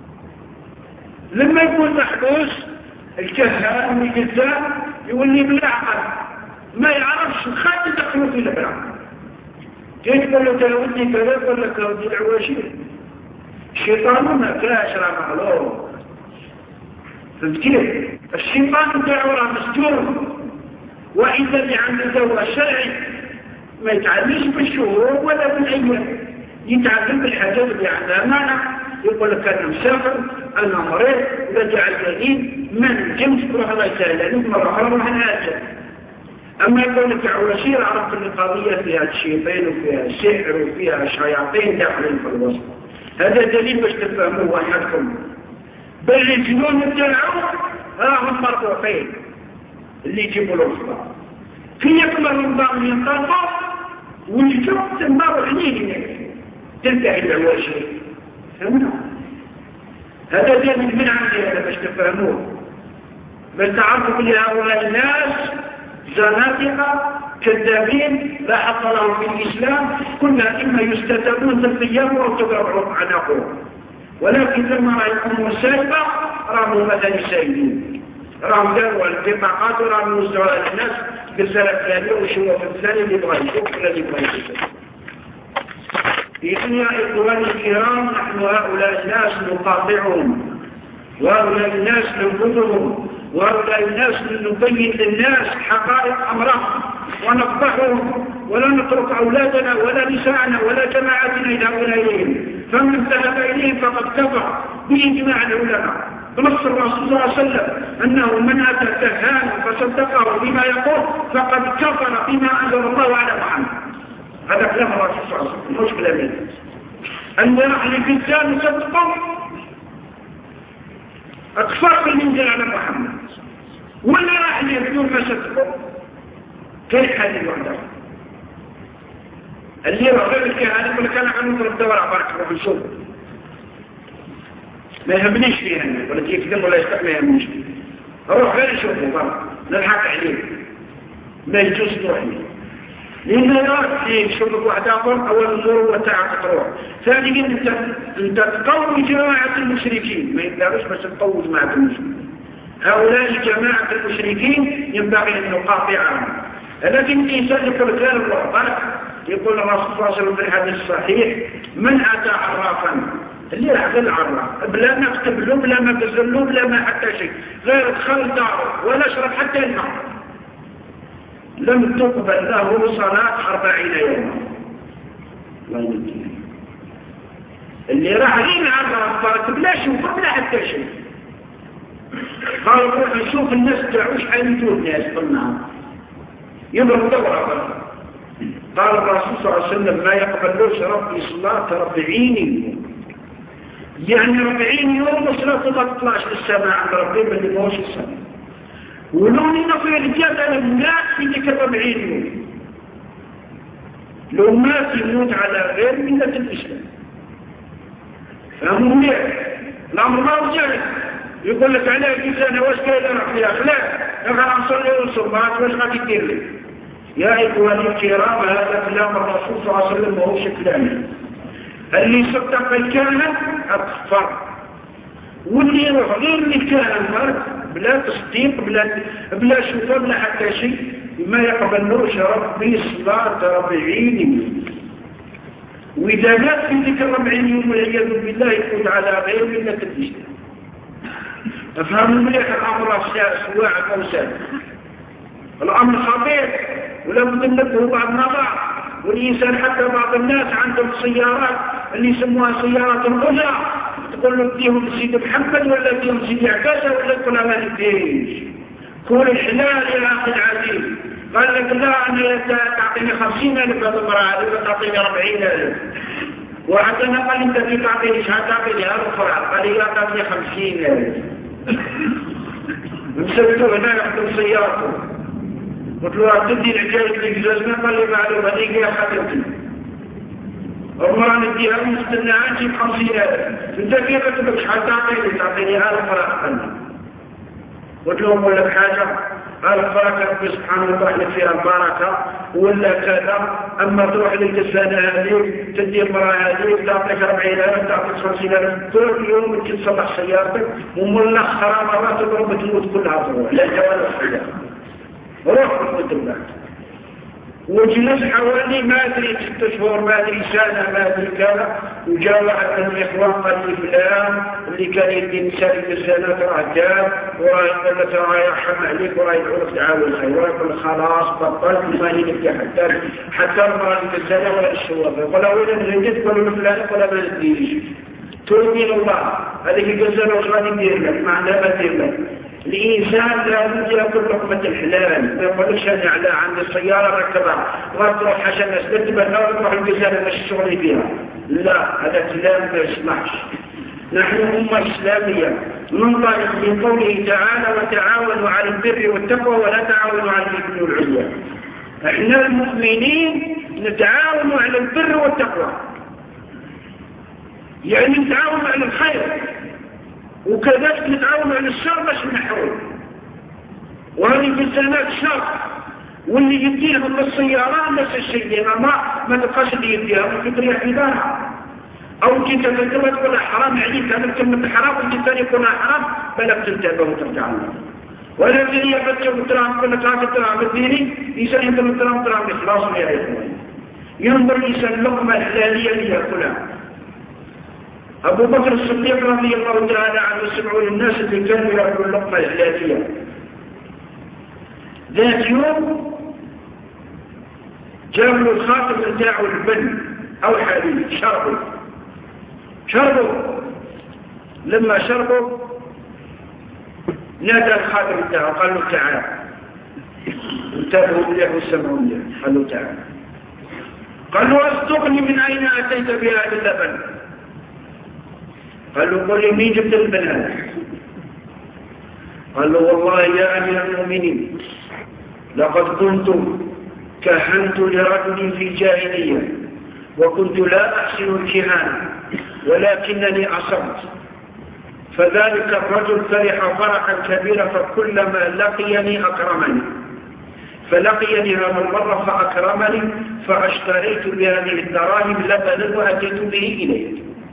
S2: لما يكون محبوس الكهان والجزاء يولي بالعقل ما يعرفش خاطر يدخلوا في الابرام. كيف قال له تلودي كذا قال لك تلودي العواشير، الشيطان ما كاش راه معلوم. فهمت كيف؟ الشيطان بتاعه راه مستور، واذا اللي عنده دواء شرعي ما يتعلمش بالشهور ولا بالايام، يتعلم بالحاجات اللي عندها معنى. يقول لك انا مسافر انا مريض رجع الجديد ما نجمش تروح الله يسهل مرة اخرى نروح نهاجر. اما يقول لك عواشير عرفت ان القضيه فيها الشيطان وفيها السحر وفيها شياطين داخلين في الوسط. هذا دليل باش تفهموه وحدكم. بل الجنون بتاعه راهم مربوطين اللي يجيبوا الوسطى في يكمل رمضان ينطلقوا والجنون تماروا حنين تنتهي العواشير. فهمنا؟ هذا دليل من عندي هذا باش تفهموه، بس تعرفوا بلي هؤلاء الناس زنادقة كذابين لا حق لهم في الإسلام، كنا إما يستتابون ذنبيهم أو تبرعوا عنقهم. ولكن لما رأيكم السائبة راهم مثلا سائلين، راهم داروا البطاقات وراهم يوزعوا الناس بالسنة الثانية ويشوفوا في الثانية اللي يبغى يشوف ولا اللي يبغى يشوف. إذن يا إخواني الكرام نحن هؤلاء الناس نقاطعهم، وهؤلاء الناس ننقذهم، وهؤلاء الناس نبين للناس حقائق أمرهم ونفضحهم، ولا نترك أولادنا ولا نساءنا ولا جماعتنا إلى هؤلاء. فمن ذهب إليهم فقد كفر بإجماع العلماء. بنص الرسول صلى الله عليه وسلم أنه من أتى كهانا فصدقه بما يقول فقد كفر بما أنزل الله على محمد. هذا كلام الرسول صلى الله عليه وسلم مش كلامي. أن يرحل الإنسان يصدقه أكفر بالمنزل على محمد، ولا راح يبدون ما صدقه. كيف هذه الوحدة؟ اللي يروح غير الكهانة يقول لك أنا عنده الدورة عبارك روح نشوف ما يهمنيش فيها ولا كيف يكذب ولا يستقل ما يهمنيش فيها. روح غير نشوفه برا نضحك عليه ما يجوز تروحني، لأن يراك يشوفك واحد آخر أول الأمور وتاعك تروح. ثانيا أنت تقوي جماعة المشركين، ما يقدرش بس تقوي جماعة المشركين. هؤلاء جماعة المشركين ينبغي أن نقاطعهم. لكن الإنسان يقول غير الله يقول الرسول صلى الله عليه وسلم في الحديث الصحيح من أتى عرافا اللي راح العراف بلا ما اكتب له بلا ما تزل له بلا ما حتى شيء غير دخل داره ولا شرب حتى الماء لم تقبل له صلاة 40 يوما. الله يمكن اللي راح غير عرف بلا شوف بلا حتى شيء قال روح نشوف الناس تعوش حيثوا الناس بالنهار يضرب دورة. قال الرسول صلى الله عليه وسلم ما يقبلوش ربي صلاة 40 يوم، يعني 40 يوم صلاة ما تطلعش للسماء عند ربي اللي ما هوش السماء. ولو نفي الجاد على الناس في ذيك 40 يوم، لو مات يموت على غير ملة الإسلام. فهموا ليه؟ الأمر ما رجعت يقول لك عليه كيسانة واش كاين راح فيها لا أنا نصلي والصبات واش غادي يدير لي؟ يا إخواني الكرام هذا كلام الرسول صلى الله عليه وسلم وهو كلامه. اللي صدق الكهنة أكفر، واللي يروح غير الكهنة بلا تصديق بلا شوفة بلا حتى شيء ما يقبلوش ربي صلاة 40 يوم. وإذا مات في ذكر 40 يوم والعياذ بالله يفوت على غير ملة الإسلام. افهموا مليح الأمر سواء أو سابق. الأمر خطير ولا بد ننبهوا بعضنا بعض. والإنسان حتى بعض الناس عندهم سيارات اللي يسموها سيارات الغلا، تقول له اديهم سيدي محمد ولا اديهم سيدي عكاشة ولا تقول ما نديش كل الحلال يا أخي العزيز. قال لك لا أنا تعطيني 50,000 هذا المرأة ولا تعطيني 40,000. وحتى قال انت في تعطيني شهادة تعطيني هذا الفرع قال لي لا تعطيني 50,000. مسبته هنا يحكم سيارته قلت له تدي الحكاية اللي جزازنا قال لي معلوم هذيك يا خاتمتي أمرا نديها مستناعات 50,000. انت كيف تبقى شحال تعطيني هذا الفرع قال لي. قلت لهم أقول لك حاجة قال البركة ربي سبحانه وتعالى فيها البركة ولا كذا. أما تروح للجزانة هذه تدي المرأة هذه تعطيك 40,000 تعطيك 50,000 كل يوم تصلح سيارتك وملخرة مرات تضرب تموت كلها تروح لا جوال السيارة روح بالمدربات. وجلس حوالي ما أدري 6 شهور ما أدري سنة ما أدري كذا. وجاء واحد من الإخوان قال لي فلان اللي كان يدي نساء الجزانات راه جاب وراه يقول لك راه يرحم عليك وراه يدعوك تعاون الخير ويقول خلاص بطلت ما نبكي حتى المرأة الجزانة ولا الشوافة يقول له وين نريد تقول له فلان ولا ما نديش تؤمن الله هذيك الجزانة واش غادي ندير لك ما عندها ما ندير لك. الإنسان لابد يأكل لقمة الحلال ما يقولش أنا على عند السيارة ركبها وتروح حاجة الناس تتبنى وتروح الجزانة باش الشغل فيها. لا هذا كلام ما يسمحش. نحن أمة إسلامية ننطلق من قوله تعالى وتعاونوا على البر والتقوى ولا تعاونوا على الإثم والعدوان. احنا المؤمنين نتعاون على البر والتقوى يعني نتعاون على الخير وكذلك نتعاون على الشر باش نحول. وهذه الجزانات شر واللي يديهم بالسيارة نفس الشيء ما تبقاش اللي يديها ممكن تريح في دارها أو انت تنتبه تقول حرام عليك هذا كلمة حرام وانت ثاني يقول حرام بلغ تنتبه وترجع له. ولا الذي يفتح الترام كل تراك الترام الديني إنسان ينتبه الترام إخلاص يا إخواني. ينظر الإنسان اللقمة الحلالية اللي يأكلها. أبو بكر الصديق رضي الله تعالى عنه سمعوا للناس اللي كانوا يأكلوا اللقمة الحلالية. ذات يوم جابوا الخاتم بتاعه البن أو حليب شربوا لما شربوا نادى الخاتم بتاعه قال له تعال انتبهوا إليه وسمعوا إليه قال له تعال قال له أصدقني من أين أتيت بهذا اللبن. قال له قل لي مين جبت اللبن هذا. قال له والله يا أمير المؤمنين لقد كنت كهنت لرجل في جاهلية وكنت لا أحسن الكهانة ولكنني أصبت فذلك الرجل فرح فرحا كبيرا فكلما لقيني أكرمني فلقيني هذا المرة فأكرمني فاشتريت بهذه الدراهم لبنا وأتيت به إليه.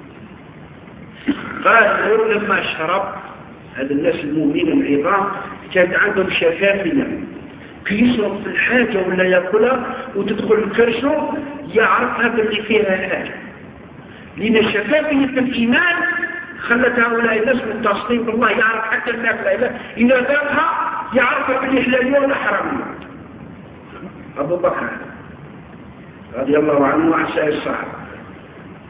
S2: قال نور لما شرب هذا الناس المؤمنين العظام كانت عندهم شفافية يشرب في الحاجة ولا يأكلها وتدخل الكرشة يعرفها باللي فيها حاجة لأن الشفافية الإيمان خلت هؤلاء الناس متصلين بالله يعرف حتى الماكلة إذا ذاتها يعرفها باللي حلالية ولا حرامية. أبو بكر رضي الله عنه وعن سائر الصحابة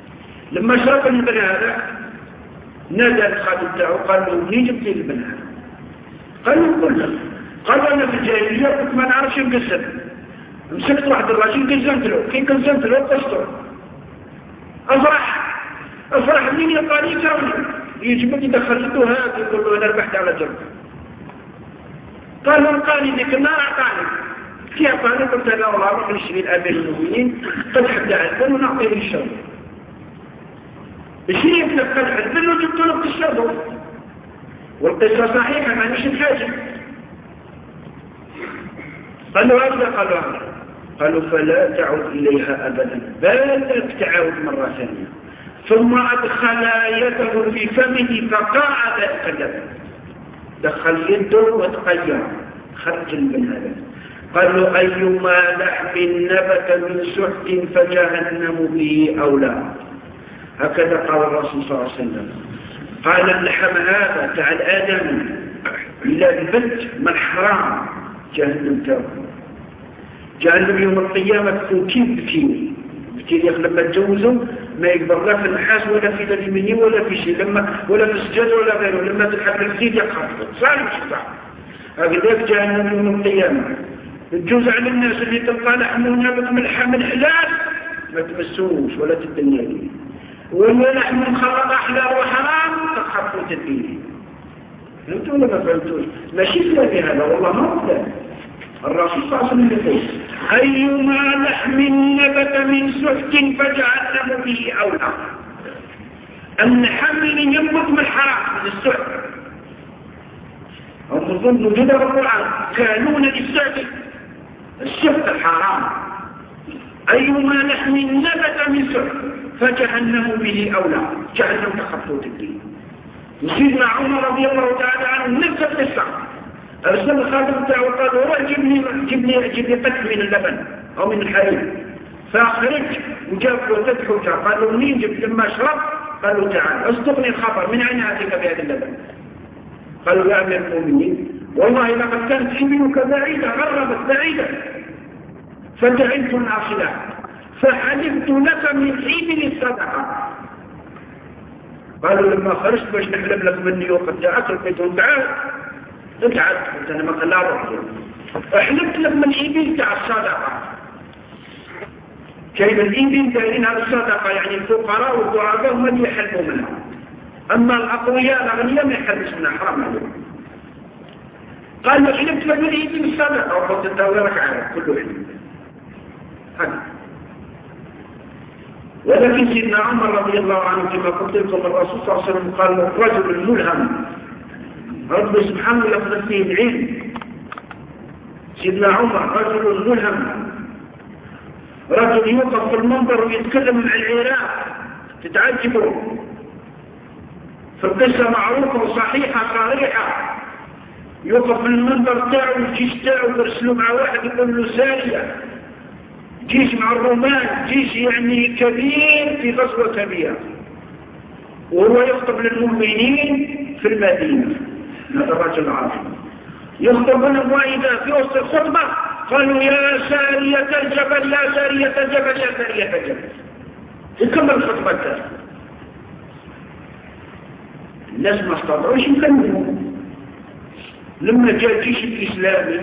S2: لما شرب البن هذا نادى الخادم بتاعه قال له ليه جبت لي البن هذا قالوا كلنا. قالوا أنا في الجاهلية كنت ما نعرفش نقسم، مسكت واحد الراجل قسمت له، كي قسمت له قسطه أفرح مني يقال يساوي يجب أن دخلته هذا يقول له أنا ربحت على جنب. قال انقاني ذيك النار أعطاني. كيف أعطاني؟ قلت أنا والله أروح نشري الأمير المؤمنين قدح الدعاء ونعطيه الشر. الشيء يمكن قدح الذل وجبت له الشر، والقصة صحيحة ما نشي الحاجة. قالوا هذا قالوا هذا، قالوا فلا تعود إليها أبدا بل تعاود مرة ثانية. ثم أدخل يده في فمه فقاع ذلك الدم، دخل يده وتغير خرج من هذا. قالوا أيما لحم نبت من سحت فجهنم به أولى. هكذا قال الرسول صلى الله عليه وسلم. قال اللحم هذا تاع الآدم إلى البت من حرام جهنم تاكل. جهنم يوم القيامة تكون كيف بكير لما تجوزوا ما يقبل لا في النحاس ولا في الألمني ولا في شيء، ولا في السجاد ولا غيره، لما تلحق الزيت يقعد صالح شفاع. هكذا جهنم يوم القيامة تجوز على الناس اللي تلقى لحمه نابت من لحم الحلال ما تمسوش ولا تدنيا، ولا لحم خلط أحلال وحرام تخفوا تدنيا. فهمتوا ولا ما فهمتوش؟ ماشي في هذا والله ما هو الرسول صلى الله عليه وسلم يقول أيما لحم نبت من سحت فجعلناه به أولى. اللحم ينبت من الحرام من السحت، هم ظنوا كده القرآن كانون للسحت، السحت الحرام. أيما لحم نبت من سحت فجعلناه به أولى، جعلناه تخفوت الدين. سيدنا عمر رضي الله تعالى عنه نفس القصة، أرسل الخادم بتاعه وقال روح جيب لي قدح من اللبن أو من الحليب، فأخرج وجاب له قدح وجاب. قال له منين جبت؟ لما شرب قال له تعال اصدقني الخبر، من أين أتيك بهذا اللبن؟ قال له يا أمير المؤمنين والله لقد كانت إبلك بعيدة، غربت بعيدة فجعلت العاصلة فحلفت لك من إبل الصدقة. قالوا لما خرجت باش نحلب لك مني وقد جاءت لقيتهم تعال قلت أنا ما خلاه روح أحلبت لك من الإبل تاع الصدقة. كيف الإبل دايرين هذا الصدقة، يعني الفقراء والضعفاء هم اللي يحلبوا منها، أما الأقوياء الأغنياء ما يحلبش منها، حرام عليهم. قال له حلبت لك من الإبل الصدقة وقلت الدولة عارف كله حلب هذا. ولكن سيدنا عمر رضي الله عنه كما قلت لكم الرسول صلى الله عليه وسلم قال الرجل الملهم رب سبحانه يقدر فيه العلم. سيدنا عمر رجل ملهم، رجل يوقف في المنبر ويتكلم مع العراق تتعجبوا، في القصة معروفة وصحيحة صريحة. يوقف في المنبر تاعه والجيش تاعه يرسلوا مع واحد يقول له سارية، جيش مع الرومان، جيش يعني كبير في غزوة كبيرة، وهو يخطب للمؤمنين في المدينة. هذا الرجل عظيم يخطب لهم، وإذا في وسط الخطبة قالوا يا سارية الجبل يا سارية الجبل يا سارية الجبل. يكمل الخطبة الثانية، الناس ما استطاعوش يكملوا. لما جاء الجيش الإسلامي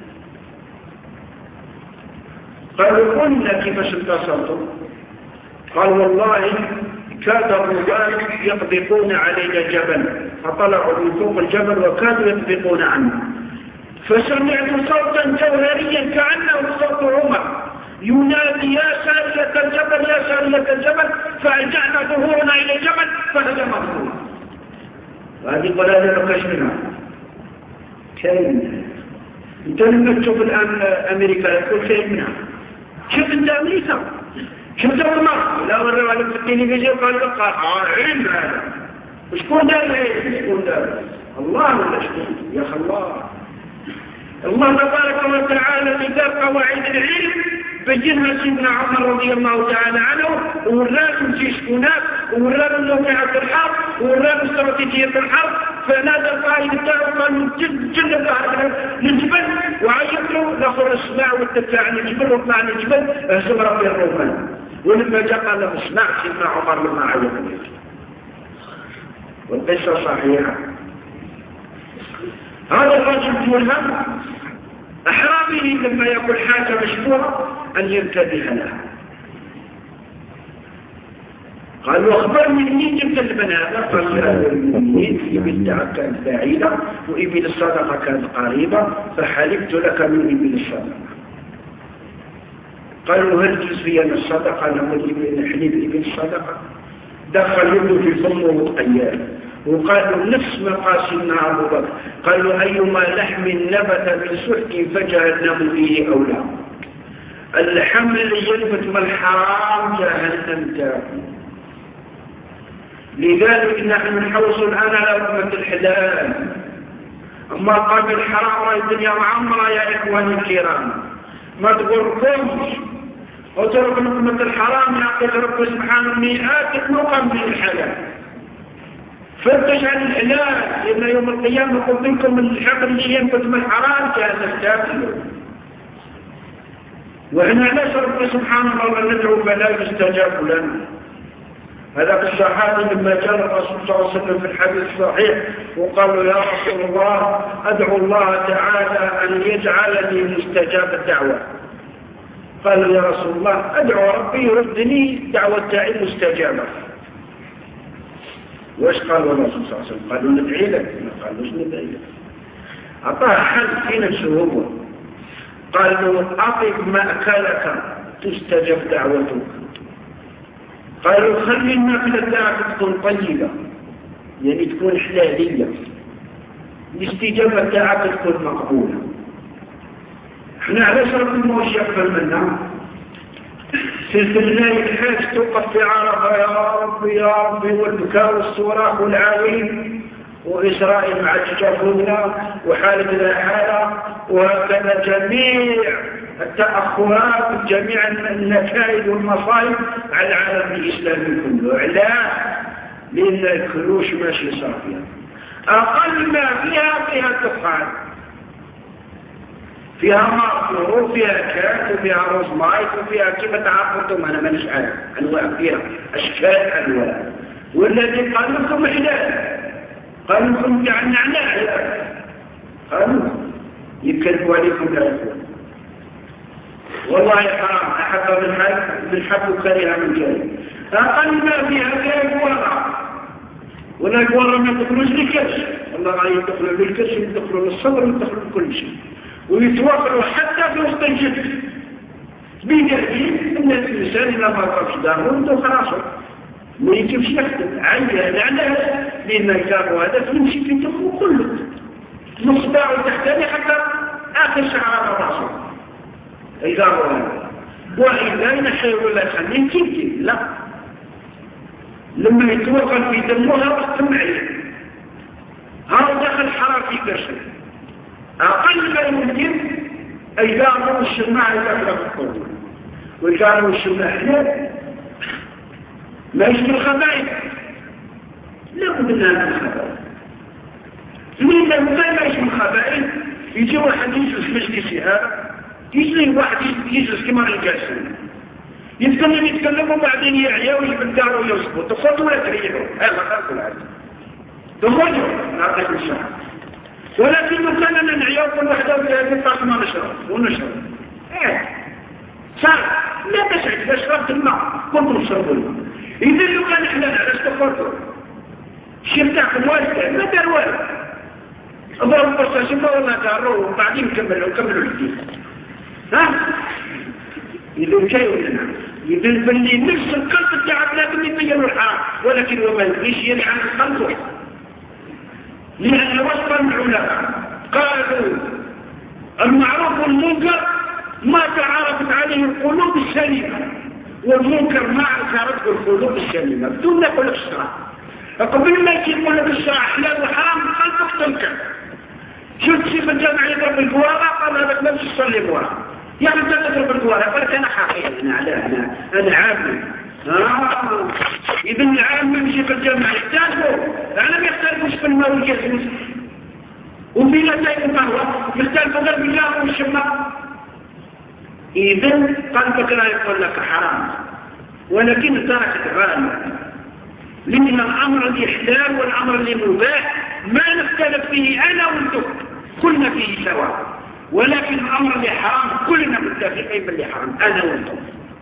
S2: قالوا قلنا كيفاش انتصرتم؟ قال والله كاد الرجال يطبقون علينا جبل، فطلعوا من فوق الجبل وكادوا يطبقون عنه، فسمعت صوتا جوهريا كأنه صوت عمر ينادي يا سارية الجبل يا سارية الجبل، فألجأنا ظهورنا إلى الجبل فهزم الظهور. وهذه قلالة بكشفنا كائن. انت لما تشوف الآن أمريكا يقول خير منها، شوف انت أمريكا شفت المرء لا مرة على في التلفزيون قال لك علم هذا وشكون دار العلم؟ شكون دار؟ الله ولا شكون؟ يا أخي الله تبارك وتعالى لذا قواعد العلم بينها سيدنا عمر رضي الله تعالى عنه، ووراكم جيش هناك، ووراكم موقعة الحرب، ووراكم استراتيجية الحرب. فنادى القائد بتاعه قال جل للجبل وعيط له ناخذ السماع والتبع عن الجبل واطلع عن الجبل اهزم ربي الرومان. ولما جاء قال له اسمع سيدنا عمر لما عيط له، والقصة صحيحة. هذا الرجل ملهم أحرى به لما يقول حاجة مشبوهة أن ينتبه لها. قال واخبرني منين جبت الابن هذا؟ قال منين إبلتها كانت بعيدة وإبل الصدقة كانت قريبة فحلبت لك من إبل الصدقة. قالوا هل تجوز في أن الصدقة نحلب إبل الصدقة؟ دخل يده في فمه وتقياه وقالوا نفس ما قاسمنا أبو بكر. قالوا أيما لحم نبت من سحت فجهنم فيه أولى. الحمل اللي ينبت من الحرام جهنم تاكل. لذلك نحن نحوص الآن على أمة الحلال. أما قام الحرام رأي الدنيا معمرة يا إخواني الكرام ما تغركمش وترك أمة الحرام يعطيك رب سبحانه مئات نقم من الحلال. فتش عن الحلال لأن يوم القيامة يقول لكم من الحق اللي ينبت من الحرام جهنم تاكل. وإحنا نسأل رب سبحانه الله ندعو فلا يستجاب لنا. هذا الصحابي لما جاء الرسول صلى الله عليه وسلم في الحديث الصحيح وقالوا يا رسول الله أدعو الله تعالى أن يجعلني مستجاب الدعوة. قالوا يا رسول الله أدعو ربي يردني دعوة تاعي مستجابة. واش قالوا الرسول صلى الله عليه وسلم؟ قالوا ندعي لك. ما قالوش ندعي لك. أعطاه حل في نفسه هو. قالوا أطب مأكلك تستجب دعوتك. قالوا خلي الماكلة تاعك تكون طيبة يعني تكون حلالية الاستجابة تاعك تكون مقبولة. احنا على شرط الموش يقبل منا في الله الحاج توقف في عرفة يا ربي يا ربي والبكاء والصراخ والعويل وإسرائيل مع الجفونة وحالة لا حالة وهكذا جميع التأخرات جميع النكائد والمصائب على العالم الإسلامي كله. لا لأن الكلوش ماشي صافية. أقل ما فيها تفعل فيها مغفور وفيها كات وفيها روز مايك وفيها كيف تعرفتم أنا مانيش عارف أنواع فيها أشكال أنواع. والذي قال لكم حلال قال لكم جعل نعناع قالوا يكذبوا عليكم لا يكون والله حرام أحب من حب وكره من جاري. أقل ما فيها جوارة ولا جوارة ما تدخلوش للكرش. الله رأي يدخلوا بالكرش يدخلوا للصبر ويدخلوا بكل شيء ويتوافروا حتى في وسط الجد بيدهدين أن الإنسان إذا ما طرش داره عنده خلاصه ما يكفش يخدم عيا لعنه لأن الكارو هذا تمشي في تخو كله مصداع تحتاني حتى آخر شعر راسه إذا هو وإذا ينحي ولا يخليه كيف لا لما يتوقف في دمها والتمعية هذا دخل حرام في قرشه. أقل ما يمكن إذا هو الشماع يدخل في الطول وإذا هو الشماع حلال ما يشبه الخبائث لا بد من هذا الخبائث. لذا ما يشبه الخبائث يجي واحد يجلس مجلسي هذا يجي واحد يجلس كما الجالسين يتكلم وبعدين يعيا ويجبد داره ويصبر تخطوا ولا تريحوا هذا خلق العالم تخرجوا نعطيك الشعر. ولكن لو كان نعيا وكل واحدة يطلق ما نشرب ونشرب صار لا تسعد إذا شربت الماء كنتم تشربوا الماء. إذا لو كان إحنا نعرس تخرجوا شفتاكم والدة ما دار والد أضرب بس شفا ولا داروا وبعدين كملوا الحديث يقول شيء ولا نعم يقول بلي نفس القلب تعب لكن يبينوا الحرام ولكن وما يبيش يلعن القلب لأن وصف العلماء قالوا المعروف والمنكر ما تعارفت عليه القلوب السليمة والمنكر ما عرفته القلوب السليمة بدون نقول الشرع. قبل ما يقول لك الشرع حلال وحرام قلبك تنكر. شفت شيخ الجامع يضرب الجوارة قال هذا نفس الصلي الجوارة يعني انت تضرب الجوارة قالت انا حقيقة انا عامل إذا العام من شيخ الجامع يختلفوا أنا ما يختلفوش في الماء والجسم وفي نتائج المهوى يختلفوا غير بالله والشماء. إذا قلبك لا يقول لك حرام ولكن ترك تغالب لأن الأمر الإحلال والأمر المباح ما نختلف فيه أنا وانتم كلنا فيه سواء، ولكن الأمر اللي حرام كلنا متفقين باللي حرام، أنا وأنتم.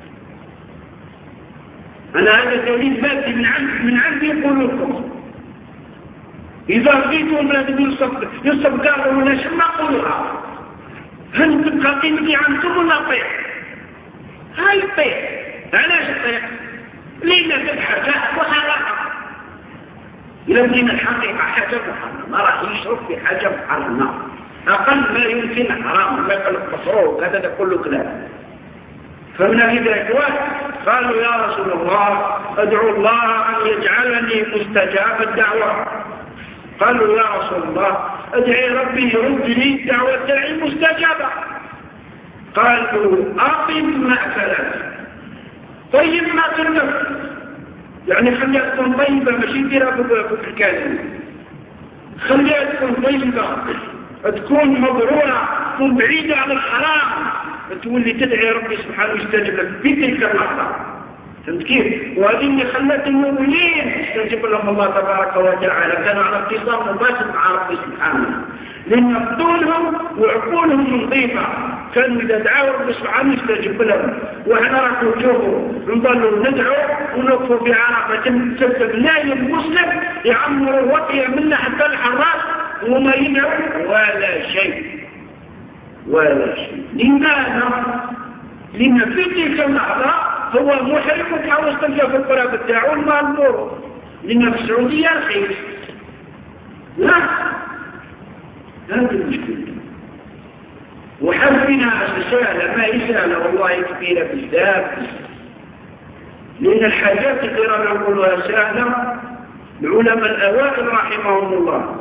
S2: أنا هذا دليل مادي من عندي يقول لكم. إذا رضيتم لازم يصب قالوا ولا شما قولها. هل تبقى قيمتي عندكم ولا طيح؟ هاي طيح. علاش طيح؟ لأن الحاجات محرمة. إذا من الحقيقة حاجة محرمة ما راح يشرب في حاجة محرمة. أقل ما يمكن حرام ما يقل التصور هذا كله كلام. فمن ذلك قالوا يا رسول الله ادعو الله أن يجعلني مستجاب الدعوة. قالوا يا رسول الله ادعي ربي يرد لي دعوة الداعي مستجابة. قالوا أقم مأكلات طيب ما تنف، يعني خليها تكون طيبة ماشي ديرها في الكاذب، خليها تكون طيبة تكون مبرورة تكون بعيدة عن الحرام، تولي تدعي ربي سبحانه يستجب لك في تلك اللحظة. فهمت كيف؟ وهذه اللي خلت المؤمنين يستجيب لهم الله تبارك وتعالى، كانوا على اتصال مباشر مع ربي سبحانه، لأن عقولهم وعقولهم نظيفة، كانوا إذا دعوا ربي سبحانه يستجيب لهم. وإحنا راكم نشوفوا نضلوا ندعو ونوقفوا بعرفة تسبب نايم المسلم يعمروا وطيا منا حتى الحراس وما يدعوا ولا شيء ولا شيء. لماذا؟ لأن في تلك اللحظة هو محرم وتحاول يستنجى في القرى بتاعه المال نوره، لأن في السعودية رخيص. لا هذه المشكلة. وحرفنا سهلة ما هي سهلة والله كبيرة بالذات، لأن الحاجات اللي رانا نقولها سهلة العلماء الأوائل رحمهم الله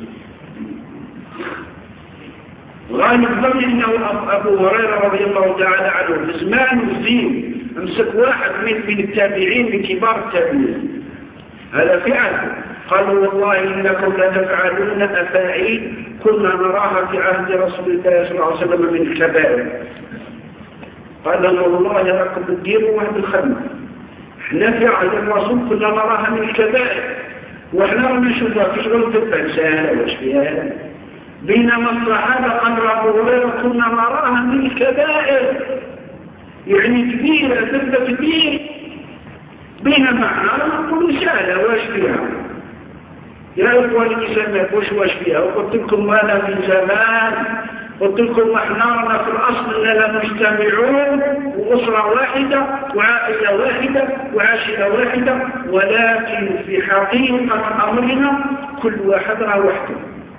S2: غالب ظن انه ابو هريره رضي الله تعالى عنه في زمان وزين امسك واحد من التابعين من كبار التابعين هذا فعل، قالوا والله انكم لتفعلون افاعيل كنا نراها في عهد رسول الله صلى الله عليه وسلم من الكبائر. قال والله راكم تديروا واحد الخدمه، احنا في عهد الرسول كنا نراها من الكبائر، واحنا نشوفها في شغل الانسان واش فيها، بينما الصحابة قال أبو هريرة كنا نراها من الكبائر، يعني كبيرة ذنب كبير، بينما احنا نقول سهلة واش فيها. يا إخواني الإسلام ما يقولش واش فيها، وقلت لكم أنا من زمان قلت لكم احنا في الأصل أننا مجتمعون وأسرة واحدة وعائلة واحدة وعاشرة واحدة، ولكن في حقيقة أمرنا كل واحد وحده،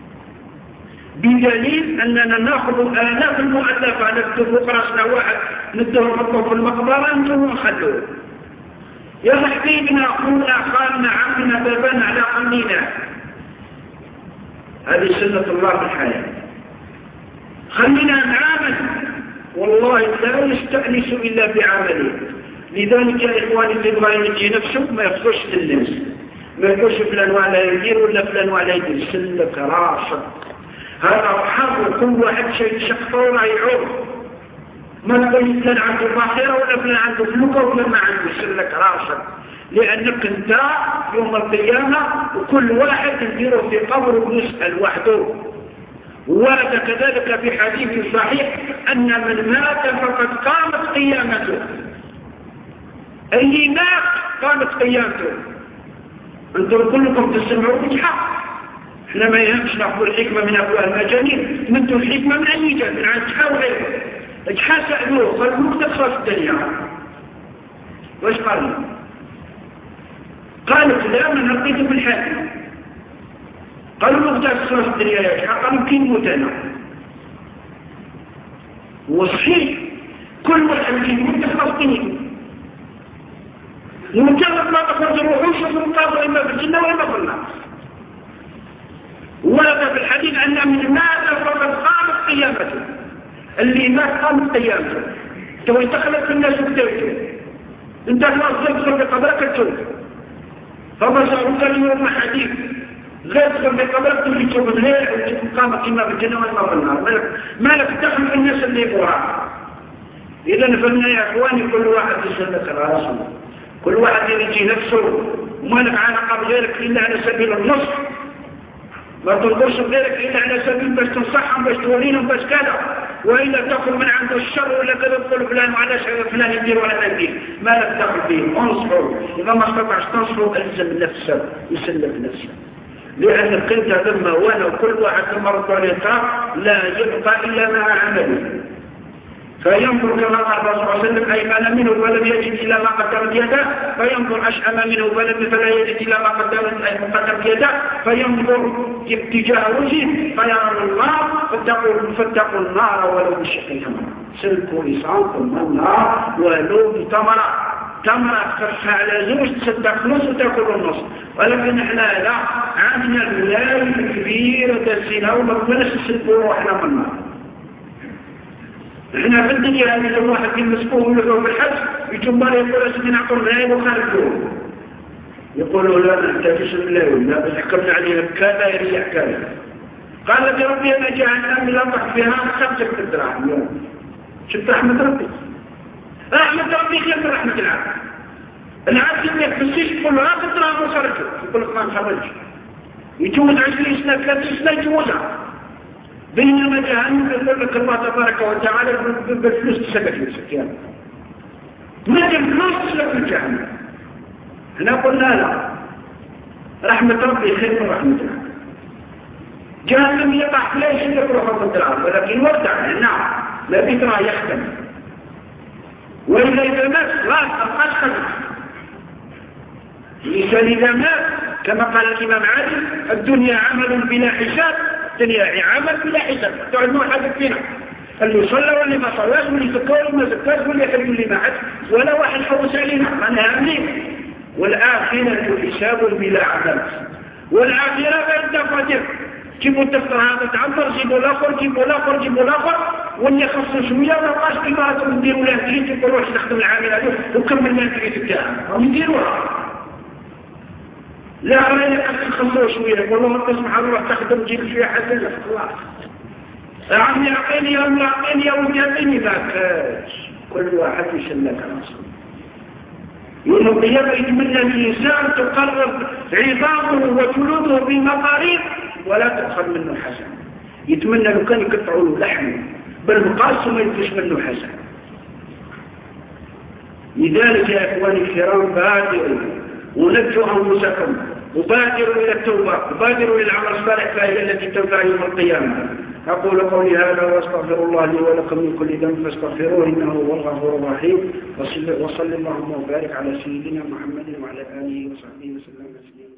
S2: بدليل أننا نأخذ آلاف المؤلفة نكتب رأسنا واحد ندهم نحطه في المقبرة انتم نخلوه. يا حبيبنا أخونا خالنا عمنا بابنا على قلنا، هذه سنة الله في الحياة. خلينا نعمل والله لا يستأنس إلا بعمله. لذلك يا إخواني اللي يبغى ينجي نفسه ما يخصوش الناس، ما يقولش فلان ولا يدير ولا فلان ولا يدير، سلك راسك هذا حظ كل واحد شيء شخصه ولا يعود. ما تقول فلان عنده باخرة ولا فلان عنده فلوكة ولا ما عنده، سلك راسك، لأنك انت يوم القيامة وكل واحد يديره في قبره ويسأل وحده. ورد كذلك في حديث صحيح أن من مات فقد قامت قيامته، اللي مات قامت قيامته. انتم كلكم تسمعوا بالحق، احنا ما يهمش نقول الحكمة من أفواه المجانين، منتو الحكمة من أي جهة من عند تحاول اجحا سألوه قال مكتب خاص الدنيا واش قال؟ قالوا لا من نقيته بالحاكم، قالوا مكتب خاص الدنيا يا اجحا، قالوا كين موتنا. وصحيح كل واحد كين مكتب خاص الدنيا، ومجرد ما تخرج الروحوش المقابل إما في الجنة وإما في النار. ورد في الحديث أن من مات فقد قامت قيامته، اللي مات قامت قيامته. تو يدخلت في الناس وبدأته انت خلاص تدخل بقبرك التوب، فبصرك اليوم حديث غير تدخل بقبرك تولي تشوف الليل وتقامت إما في الجنة وإما في النار، ما لك تدخل في الناس اللي يبغاها. إذا فلنا يا إخواني كل واحد يسلك راسه، كل واحد يجي نفسه وما لك علاقة بغيرك إلا على سبيل النصر. ما تنظرش غيرك إلا على سبيل باش تنصحهم باش تولينهم باش كذا، وإلا تأخذ من عنده الشر ولا كذا تقول فلان وعلاش فلان يدير ولا ما يدير، ما لك دخل فيه. انصحوا، إذا ما استطعش تنصحوا ألزم نفسه يسلم نفسه، لأن قلت ثم وانا وكل واحد ثم رد عليه لا يبقى إلا مع عمله. فينظر كما قال الله صلى الله عليه وسلم أيمن منه ولم يجد إلا ما قدمت يده، فينظر أشأم منه فلا يجد إلا ما قدمت يده، فينظر اتجاه وجهه فيرى النار فاتقوا النار ولو بشق تمرة. سلكوا لسانكم النار ولو بتمرة. تمرة تفتح على زوج تصدق نص وتأكل النص، ولكن احنا لا، عندنا الولاية الكبيرة الزنا وما نسلكوا روحنا من النار. احنا في الدنيا هذه لو واحد يمسكوه ويلقوا بالحج يجمع يقول سيدنا نعطوا الغيب وخارجوه، يقولوا لا نحتاج الله ولا بس حكمنا عليه كذا يريح كذا. قال لك ربي انا جهنم لا اطح فيها 5 دراهم. شفت رحمة ربي؟ رحمة ربي خير من رحمة العبد. العبد اللي يحبسيش يقول له 5 دراهم وخرجه، يقول لك ما نخرجش، يجوز 20 سنة 30 سنة يجوزها. بينما جهنم يقول لك الله تبارك وتعالى بالفلوس تسلك نفسك يعني ما الفلوس تسلك في جهنم. احنا قلنا لا، رحمة ربي خير من رحمة الله. جهنم يقع ليش يقرأ رحمة الله، ولكن وردع نعم لا بيترى يختم، وإذا مات لا تبقاش خدم. الإنسان إذا مات كما قال الإمام علي الدنيا عمل بلا حساب، الدنيا عمل بلا حساب. تقعد نوع حاجة فينا اللي صلى واللي ما صلاش واللي زكى واللي ما زكاش واللي حج واللي ما حج، ولا واحد حوس علينا ما نهمني. والآخرة حساب بلا عمل، والآخرة غير تفاجر. جيبوا الدفتر هذا تعمر، جيبوا الآخر، جيبوا الآخر، جيبوا الآخر، واللي خصوا شوية ما بقاش كما نديروا لها تريد تقول واش نخدم العامل هذا وكمل ما تريد بتاعها ونديروها. لا رايك تخلصوا شويه والله تسمح روح تخدم تجيب شويه حسنه خلاص. عمي اعطيني يا امي اعطيني يا ولدي اعطيني باكاش. كل واحد يسلك راسه. يوم القيامه يتمنى الانسان تقرب عظامه وجلوده بالمقارير ولا تدخل منه حسن. يتمنى لو كان يقطعوا له لحمه بالمقاس وما يدخلش منه حسن. لذلك يا اخواني الكرام بادروا ونجوا أنفسكم وبادروا إلى التوبة وبادروا إلى العمل الصالح فهي التي تنفع يوم القيامة. أقول قولي هذا وأستغفر الله لي ولكم من كل ذنب فاستغفروه إنه هو الغفور الرحيم. وصل اللهم وبارك على سيدنا محمد وعلى آله وصحبه وسلم.